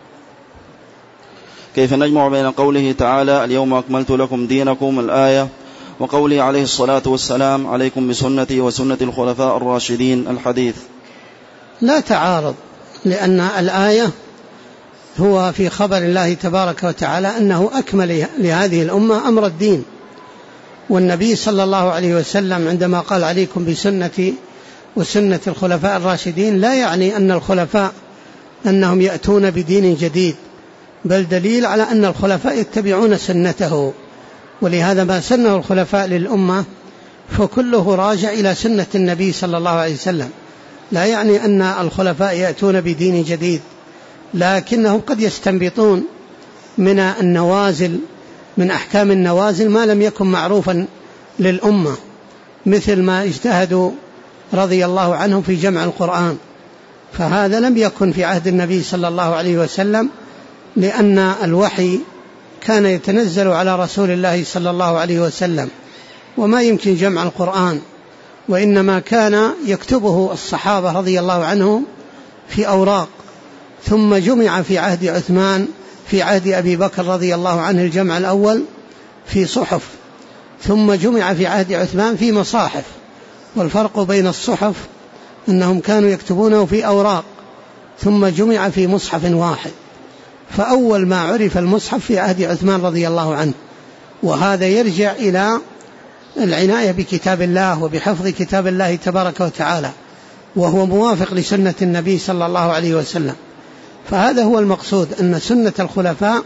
كيف نجمع بين قوله تعالى اليوم أكملت لكم دينكم الآية، وقوله عليه الصلاة والسلام عليكم بسنتي وسنة الخلفاء الراشدين الحديث؟ لا تعارض، لأن الآية هو في خبر الله تبارك وتعالى أنه أكمل لهذه الأمة أمر الدين، والنبي صلى الله عليه وسلم عندما قال عليكم بسنتي وسنة الخلفاء الراشدين لا يعني أن الخلفاء أنهم يأتون بدين جديد، بل دليل على أن الخلفاء يتبعون سنته. ولهذا ما سنه الخلفاء للأمة فكله راجع إلى سنة النبي صلى الله عليه وسلم، لا يعني أن الخلفاء يأتون بدين جديد، لكنهم قد يستنبطون من النوازل من أحكام النوازل ما لم يكن معروفا للأمة، مثل ما اجتهدوا رضي الله عنهم في جمع القرآن، فهذا لم يكن في عهد النبي صلى الله عليه وسلم، لأن الوحي كان يتنزل على رسول الله صلى الله عليه وسلم، وما يمكن جمع القرآن، وإنما كان يكتبه الصحابة رضي الله عنهم في أوراق، ثم جمع في عهد عثمان في عهد أبي بكر رضي الله عنه الجمع الأول في صحف، ثم جمع في عهد عثمان في مصاحف. والفرق بين الصحف أنهم كانوا يكتبونه في أوراق، ثم جمع في مصحف واحد، فأول ما عرف المصحف في عهد عثمان رضي الله عنه. وهذا يرجع إلى العناية بكتاب الله وبحفظ كتاب الله تبارك وتعالى، وهو موافق لسنة النبي صلى الله عليه وسلم. فهذا هو المقصود، أن سنة الخلفاء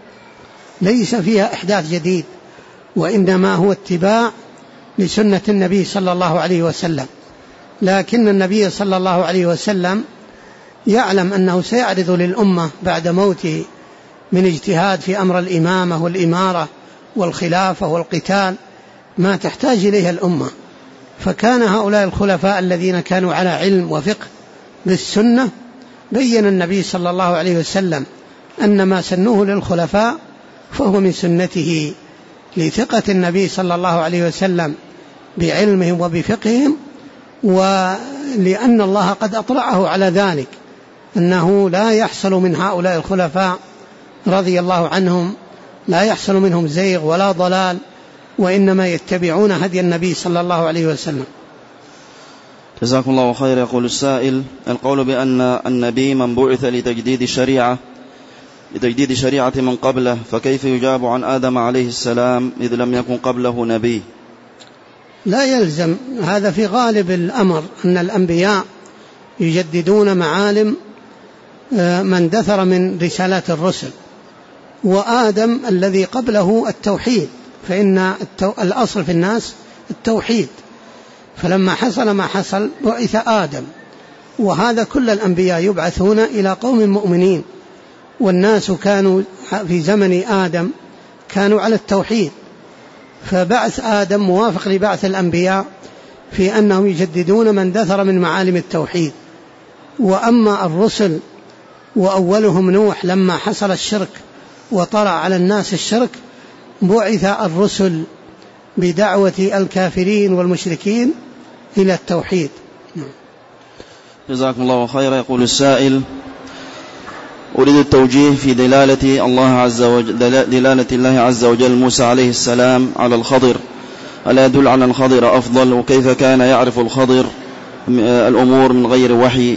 ليس فيها إحداث جديد، وإنما هو اتباع لسنة النبي صلى الله عليه وسلم. لكن النبي صلى الله عليه وسلم يعلم أنه سيعرض للأمة بعد موته من اجتهاد في أمر الإمامة والإمارة والخلافة والقتال ما تحتاج إليها الأمة، فكان هؤلاء الخلفاء الذين كانوا على علم وفقه بالسنة بين النبي صلى الله عليه وسلم أن ما سنوه للخلفاء فهو من سنته، لثقة النبي صلى الله عليه وسلم بعلمهم وبفقههم، ولأن الله قد أطلعه على ذلك، أنه لا يحصل من هؤلاء الخلفاء رضي الله عنهم لا يحصل منهم زيغ ولا ضلال، وإنما يتبعون هدي النبي صلى الله عليه وسلم. جزاكم الله خير. يقول السائل: القول بأن النبي من بعث لتجديد شريعة من قبله، فكيف يجاب عن آدم عليه السلام إذ لم يكن قبله نبي؟ لا يلزم هذا، في غالب الأمر أن الأنبياء يجددون معالم ما اندثر من رسالات الرسل. وآدم الذي قبله التوحيد، فإن الأصل في الناس التوحيد، فلما حصل ما حصل بعث آدم. وهذا كل الأنبياء يبعثون إلى قوم مؤمنين، والناس كانوا في زمن آدم كانوا على التوحيد، فبعث آدم موافق لبعث الأنبياء في أنهم يجددون ما اندثر من معالم التوحيد. وأما الرسل وأولهم نوح لما حصل الشرك وطرأ على الناس الشرك، بعث الرسل بدعوة الكافرين والمشركين إلى التوحيد. جزاكم الله خيرا. يقول السائل: أريد التوجيه في دلالة الله عز وجل موسى عليه السلام على الخضر، ألا يدل على الخضر أفضل؟ وكيف كان يعرف الخضر الأمور من غير وحي؟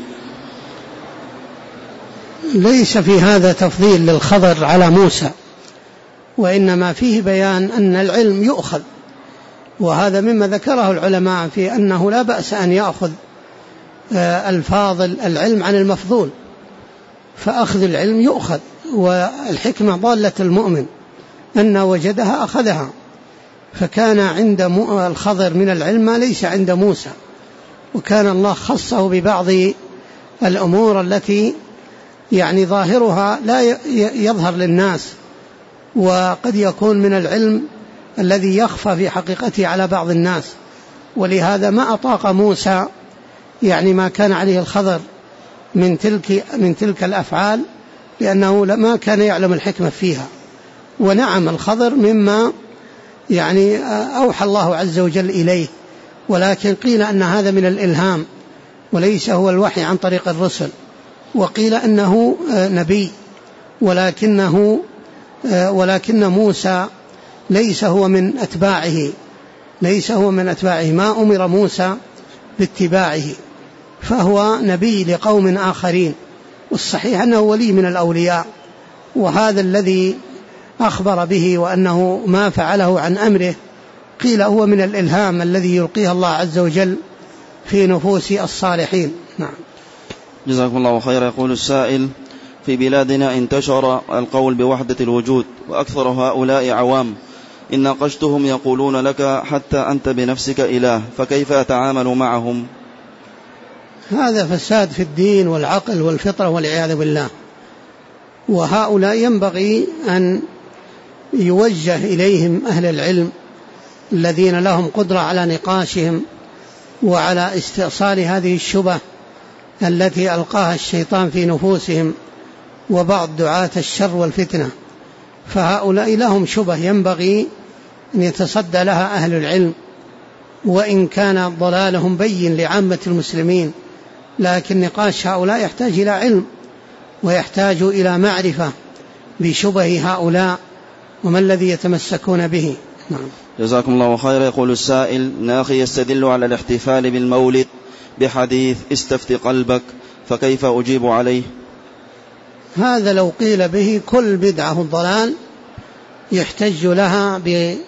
ليس في هذا تفضيل للخضر على موسى، وإنما فيه بيان أن العلم يؤخذ، وهذا مما ذكره العلماء في أنه لا بأس أن يأخذ الفاضل العلم عن المفضول، فأخذ العلم يؤخذ، والحكمة ضالة المؤمن أن وجدها أخذها. فكان عند الخضر من العلم ما ليس عند موسى، وكان الله خصه ببعض الأمور التي يعني ظاهرها لا يظهر للناس، وقد يكون من العلم الذي يخفى في حقيقته على بعض الناس. ولهذا ما أطاق موسى يعني ما كان عليه الخضر من تلك الأفعال، لأنه ما كان يعلم الحكمة فيها. ونعم الخضر مما يعني أوحى الله عز وجل إليه، ولكن قيل أن هذا من الإلهام وليس هو الوحي عن طريق الرسل، وقيل أنه نبي، ولكن موسى ليس هو من أتباعه، ما أمر موسى باتباعه، فهو نبي لقوم آخرين. والصحيح أنه ولي من الأولياء، وهذا الذي أخبر به وأنه ما فعله عن أمره قيل هو من الإلهام الذي يلقيه الله عز وجل في نفوس الصالحين. نعم. جزاكم الله خيرا. يقول السائل: في بلادنا انتشر القول بوحدة الوجود، وأكثر هؤلاء عوام، إن ناقشتهم يقولون لك حتى أنت بنفسك إله، فكيف أتعامل معهم؟ هذا فساد في الدين والعقل والفطرة والعياذ بالله. وهؤلاء ينبغي أن يوجه إليهم أهل العلم الذين لهم قدرة على نقاشهم وعلى استئصال هذه الشبه التي ألقاها الشيطان في نفوسهم وبعض دعاة الشر والفتنة. فهؤلاء لهم شبه ينبغي أن يتصدى لها أهل العلم، وإن كان ضلالهم بين لعامة المسلمين، لكن نقاش هؤلاء يحتاج إلى علم ويحتاج إلى معرفة بشبه هؤلاء وما الذي يتمسكون به. نعم. جزاكم الله خيرا. يقول السائل: أخي يستدل على الاحتفال بالمولد بحديث استفت قلبك، فكيف أجيب عليه؟ هذا لو قيل به كل بدعة ضلال يحتج لها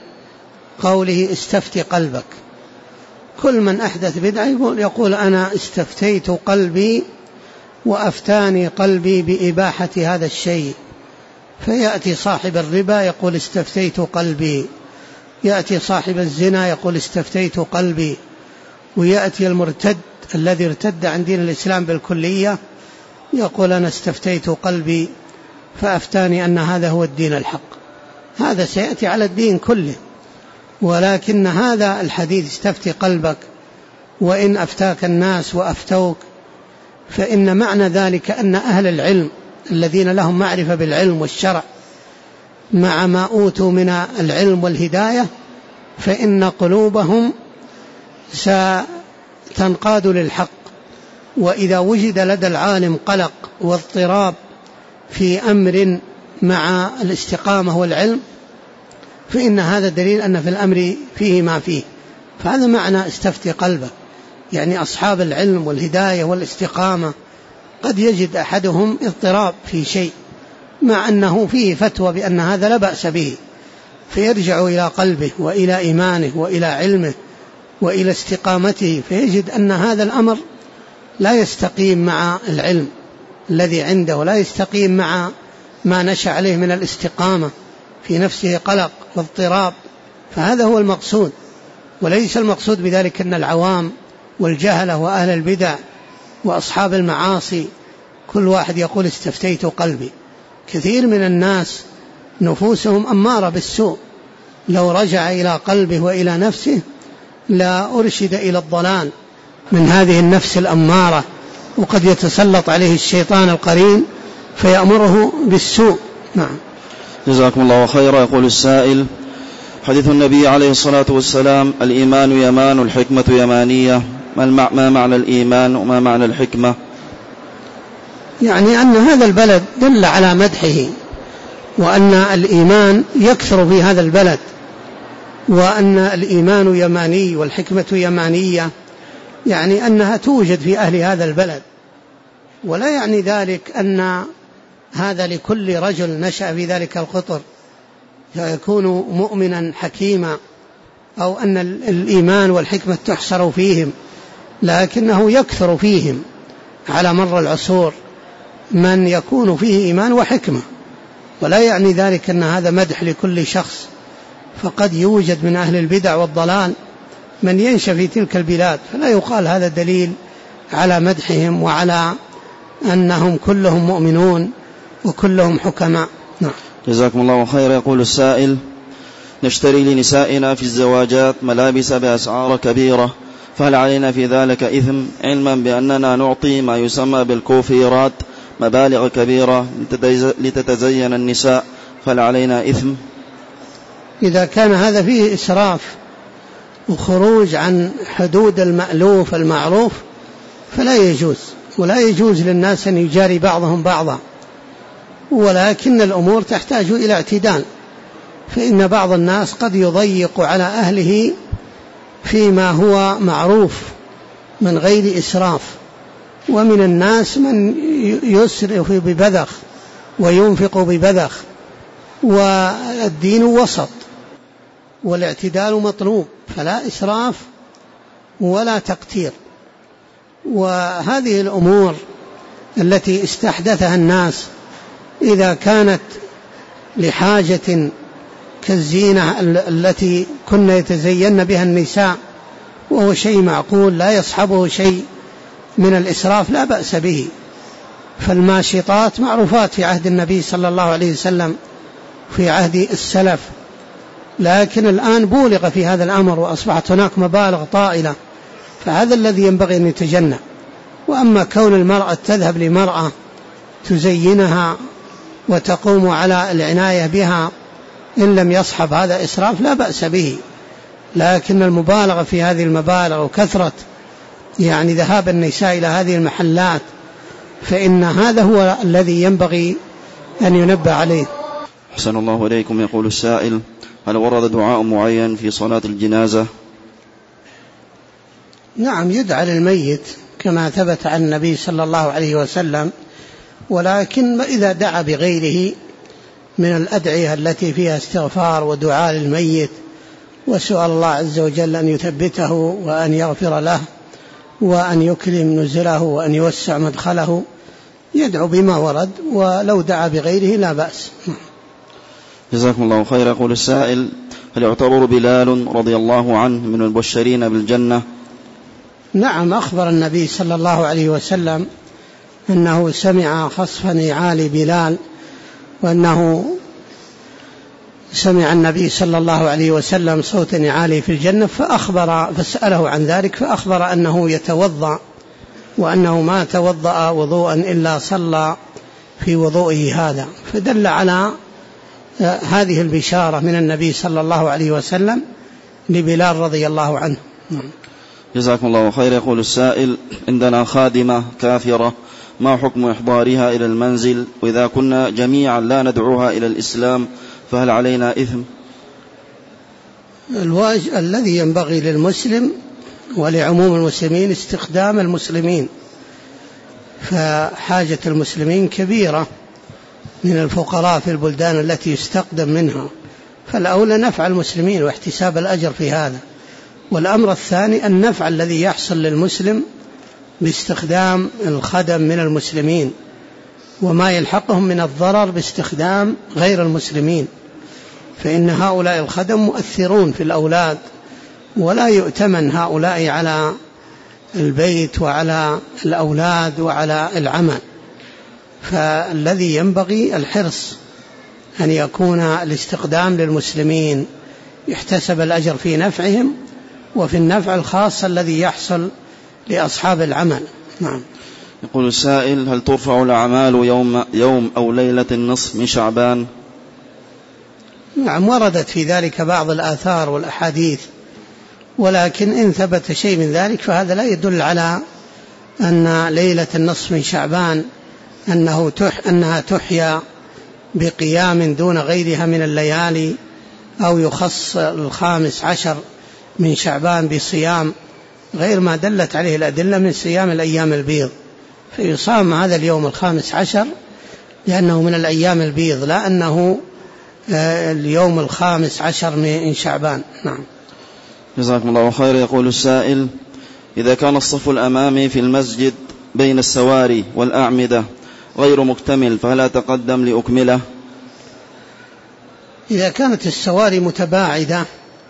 بقوله استفت قلبك. كل من أحدث بدعة يقول أنا استفتيت قلبي وأفتاني قلبي بإباحة هذا الشيء، فيأتي صاحب الربا يقول استفتيت قلبي، يأتي صاحب الزنا يقول استفتيت قلبي، ويأتي المرتد الذي ارتد عن دين الإسلام بالكلية يقول أنا استفتيت قلبي فأفتاني أن هذا هو الدين الحق. هذا سيأتي على الدين كله. ولكن هذا الحديث استفت قلبك وإن أفتاك الناس وأفتوك، فإن معنى ذلك أن أهل العلم الذين لهم معرفة بالعلم والشرع مع ما أوتوا من العلم والهداية، فإن قلوبهم ستنقاد للحق. وإذا وجد لدى العالم قلق واضطراب في أمر مع الاستقامة والعلم، فإن هذا دليل أن في الأمر فيه ما فيه. فهذا معنى استفتي قلبك، يعني أصحاب العلم والهداية والاستقامة قد يجد أحدهم اضطراب في شيء مع أنه فيه فتوى بأن هذا لا بأس به، فيرجع إلى قلبه وإلى إيمانه وإلى علمه وإلى استقامته، فيجد أن هذا الأمر لا يستقيم مع العلم الذي عنده، ولا يستقيم مع ما نشأ عليه من الاستقامة، في نفسه قلق واضطراب. فهذا هو المقصود، وليس المقصود بذلك أن العوام والجهلة وأهل البدع وأصحاب المعاصي كل واحد يقول استفتيت قلبي. كثير من الناس نفوسهم أمارة بالسوء، لو رجع إلى قلبه وإلى نفسه لا أرشد إلى الضلال من هذه النفس الأمارة، وقد يتسلط عليه الشيطان القرين فيأمره بالسوء. نعم. جزاكم الله خيرا. يقول السائل: حديث النبي عليه الصلاة والسلام: الإيمان يمان الحكمة يمانية، ما معنى الإيمان وما معنى الحكمة؟ يعني أن هذا البلد دل على مدحه، وأن الإيمان يكثر في هذا البلد، وأن الإيمان يماني والحكمة يمانية، يعني أنها توجد في أهل هذا البلد. ولا يعني ذلك أن هذا لكل رجل نشأ في ذلك القطر يكون مؤمنا حكيما، أو أن الإيمان والحكمة تحصر فيهم، لكنه يكثر فيهم على مر العصور من يكون فيه إيمان وحكمة. ولا يعني ذلك أن هذا مدح لكل شخص، فقد يوجد من أهل البدع والضلال من ينشأ في تلك البلاد، فلا يقال هذا دليل على مدحهم وعلى أنهم كلهم مؤمنون وكلهم حكماء. نعم. جزاكم الله خيرا. يقول السائل: نشتري لنسائنا في الزواجات ملابس بأسعار كبيرة، فهل علينا في ذلك إثم، علما بأننا نعطي ما يسمى بالكوفيرات مبالغ كبيرة لتتزين النساء، فهل علينا إثم؟ إذا كان هذا فيه إسراف وخروج عن حدود المألوف المعروف فلا يجوز، ولا يجوز للناس أن يجاري بعضهم بعضا، ولكن الأمور تحتاج إلى اعتدال، فإن بعض الناس قد يضيق على أهله فيما هو معروف من غير إسراف، ومن الناس من يسرف ببذخ وينفق ببذخ، والدين وسط والاعتدال مطلوب، فلا إسراف ولا تقتير. وهذه الأمور التي استحدثها الناس إذا كانت لحاجة كالزينة التي كنا يتزين بها النساء، وهو شيء معقول لا يصحبه شيء من الإسراف، لا بأس به. فالماشطات معروفات في عهد النبي صلى الله عليه وسلم في عهد السلف، لكن الآن بولغ في هذا الأمر وأصبحت هناك مبالغ طائلة، فهذا الذي ينبغي أن يتجنب. وأما كون المرأة تذهب لمرأة تزينها وتقوم على العناية بها إن لم يصحب هذا إسراف لا بأس به، لكن المبالغة في هذه المبالغ وكثرة يعني ذهاب النساء إلى هذه المحلات فإن هذا هو الذي ينبغي أن ينبه عليه. أحسن الله إليكم. يقول السائل: هل ورد دعاء معين في صلاة الجنازة؟ نعم، يدعى للميت كما ثبت عن النبي صلى الله عليه وسلم، ولكن إذا دعا بغيره من الأدعية التي فيها استغفار ودعاء للميت وسؤال الله عز وجل أن يثبته وأن يغفر له وأن يكرم نزله وأن يوسع مدخله، يدعو بما ورد، ولو دعا بغيره لا بأس. جزاكم الله خيرا. يقول السائل: هل يعتبر بلال رضي الله عنه من المبشرين بالجنة؟ نعم، أخبر النبي صلى الله عليه وسلم أنه سمع خصف نعال بلال، وأنه سمع النبي صلى الله عليه وسلم صوت نعاله في الجنة فسأله عن ذلك، فأخبر أنه يتوضأ، وأنه ما توضأ وضوءا إلا صلى في وضوئه هذا، فدل على هذه البشارة من النبي صلى الله عليه وسلم لبلال رضي الله عنه. جزاكم الله خير. يقول السائل: عندنا خادمة كافرة، ما حكم إحضارها إلى المنزل؟ وإذا كنا جميعا لا ندعوها إلى الإسلام فهل علينا إثم؟ الذي ينبغي للمسلم ولعموم المسلمين استخدام المسلمين، فحاجة المسلمين كبيرة من الفقراء في البلدان التي يستقدم منها، فالأولى نفع المسلمين واحتساب الأجر في هذا. والأمر الثاني النفع الذي يحصل للمسلم باستخدام الخدم من المسلمين، وما يلحقهم من الضرر باستخدام غير المسلمين، فإن هؤلاء الخدم مؤثرون في الأولاد، ولا يؤتمن هؤلاء على البيت وعلى الأولاد وعلى العمل. فالذي ينبغي الحرص أن يكون الاستخدام للمسلمين، يحتسب الأجر في نفعهم وفي النفع الخاص الذي يحصل لأصحاب العمل. نعم. يقول السائل: هل ترفع الأعمال يوم أو ليلة النصف من شعبان؟ نعم، وردت في ذلك بعض الآثار والأحاديث، ولكن إن ثبت شيء من ذلك فهذا لا يدل على أن ليلة النصف من شعبان أنها تحيا بقيام دون غيرها من الليالي، أو يخص 15 من شعبان بصيام غير ما دلت عليه الأدلة من صيام الأيام البيض، فيصام هذا اليوم 15 لأنه من الأيام البيض، لا أنه اليوم 15 من شعبان. نعم. جزاكم الله خير. يقول السائل: إذا كان الصف الأمامي في المسجد بين السواري والأعمدة غير مكتمل فهل أتقدم لأكمله؟ إذا كانت السواري متباعدة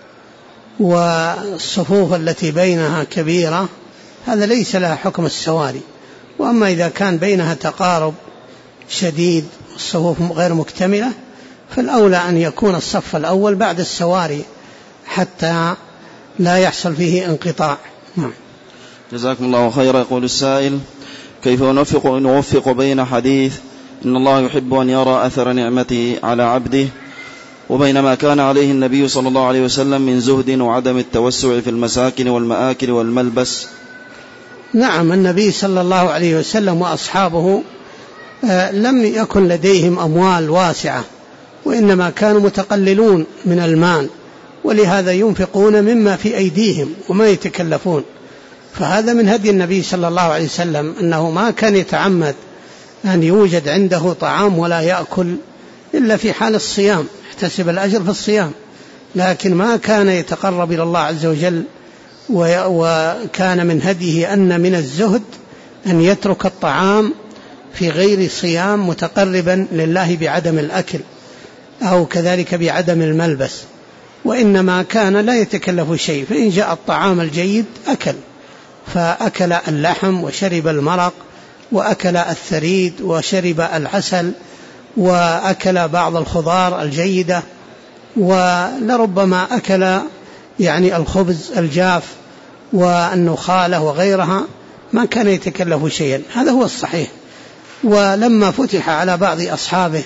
والصفوف التي بينها كبيرة هذا ليس لها حكم السواري، وأما إذا كان بينها تقارب شديد والصفوف غير مكتملة فالأولى أن يكون الصف الأول بعد السواري حتى لا يحصل فيه انقطاع. جزاكم الله خيرا. يقول السائل: كيف نوفق بين حديث إن الله يحب أن يرى أثر نعمته على عبده وبين ما كان عليه النبي صلى الله عليه وسلم من زهد وعدم التوسع في المساكن والمآكل والملبس؟ نعم، النبي صلى الله عليه وسلم وأصحابه لم يكن لديهم أموال واسعة، وإنما كانوا متقللون من المال، ولهذا ينفقون مما في أيديهم وما يتكلفون. فهذا من هدي النبي صلى الله عليه وسلم أنه ما كان يتعمد أن يوجد عنده طعام ولا يأكل إلا في حال الصيام، يحتسب الأجر في الصيام، لكن ما كان يتقرب إلى الله عز وجل. وكان من هديه أن من الزهد أن يترك الطعام في غير صيام متقربا لله بعدم الأكل أو كذلك بعدم الملبس، وإنما كان لا يتكلف شيء، فإن جاء الطعام الجيد أكل، فأكل اللحم وشرب المرق وأكل الثريد وشرب العسل وأكل بعض الخضار الجيدة، ولربما أكل الخبز الجاف والنخالة وغيرها، ما كان يتكلف شيئا. هذا هو الصحيح. ولما فتح على بعض أصحابه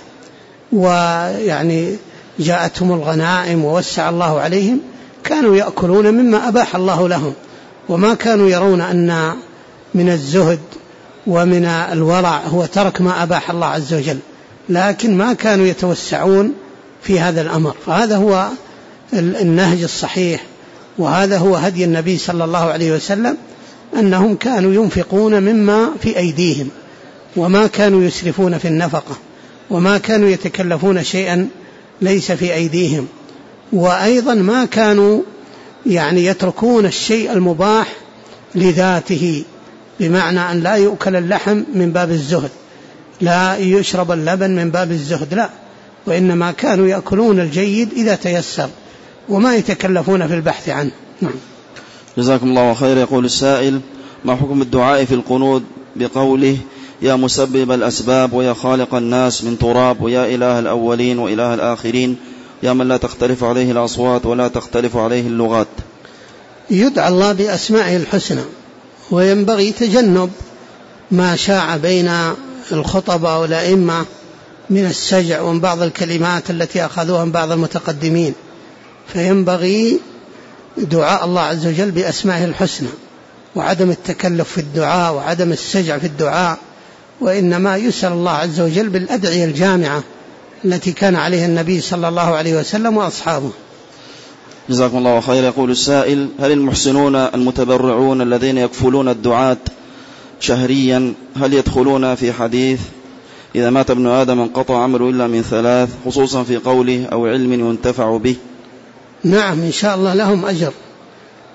جاءتهم الغنائم ووسع الله عليهم كانوا يأكلون مما أباح الله لهم، وما كانوا يرون أن من الزهد ومن الورع هو ترك ما أباح الله عز وجل، لكن ما كانوا يتوسعون في هذا الأمر. فهذا هو النهج الصحيح، وهذا هو هدي النبي صلى الله عليه وسلم، أنهم كانوا ينفقون مما في أيديهم، وما كانوا يسرفون في النفقة، وما كانوا يتكلفون شيئا ليس في أيديهم، وأيضا ما كانوا يتركون الشيء المباح لذاته، بمعنى أن لا يؤكل اللحم من باب الزهد، لا يشرب اللبن من باب الزهد، لا، وإنما كانوا يأكلون الجيد إذا تيسر وما يتكلفون في البحث عنه. نعم. جزاكم الله خير. يقول السائل: ما حكم الدعاء في القنوت بقوله يا مسبب الأسباب ويا خالق الناس من تراب ويا إله الأولين وإله الآخرين يا من لا تختلف عليه الأصوات ولا تختلف عليه اللغات؟ يدعى الله بأسمائه الحسنى، وينبغي تجنب ما شاع بين الخطبة والأئمة من السجع ومن بعض الكلمات التي أخذوها من بعض المتقدمين، فينبغي دعاء الله عز وجل بأسمائه الحسنى، وعدم التكلف في الدعاء وعدم السجع في الدعاء، وإنما يسأل الله عز وجل بالأدعية الجامعة التي كان عليها النبي صلى الله عليه وسلم وأصحابه. جزاكم الله خير. يقول السائل: هل المحسنون المتبرعون الذين يكفلون الدعاة شهريا هل يدخلون في حديث إذا مات ابن آدم انقطع عمله إلا من ثلاث، خصوصا في قوله أو علم ينتفع به؟ نعم، إن شاء الله لهم أجر،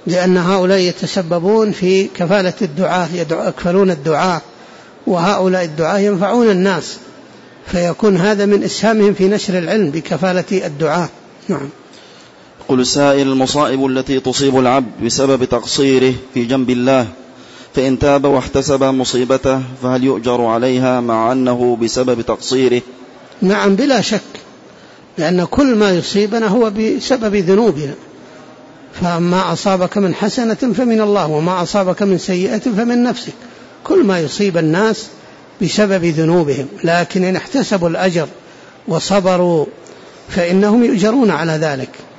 لأن هؤلاء يتسببون في كفالة الدعاة، يكفلون الدعاة، وهؤلاء الدعاة ينفعون الناس، فيكون هذا من إسهامهم في نشر العلم بكفالة الدعاة. نعم. قل سائل المصائب التي تصيب العبد بسبب تقصيره في جنب الله، فإن تاب واحتسب مصيبته فهل يؤجر عليها مع أنه بسبب تقصيره؟ نعم بلا شك، لأن كل ما يصيبنا هو بسبب ذنوبنا، فما أصابك من حسنة فمن الله، وما أصابك من سيئة فمن نفسك. كل ما يصيب الناس بسبب ذنوبهم، لكن إن احتسبوا الأجر وصبروا فإنهم يؤجرون على ذلك.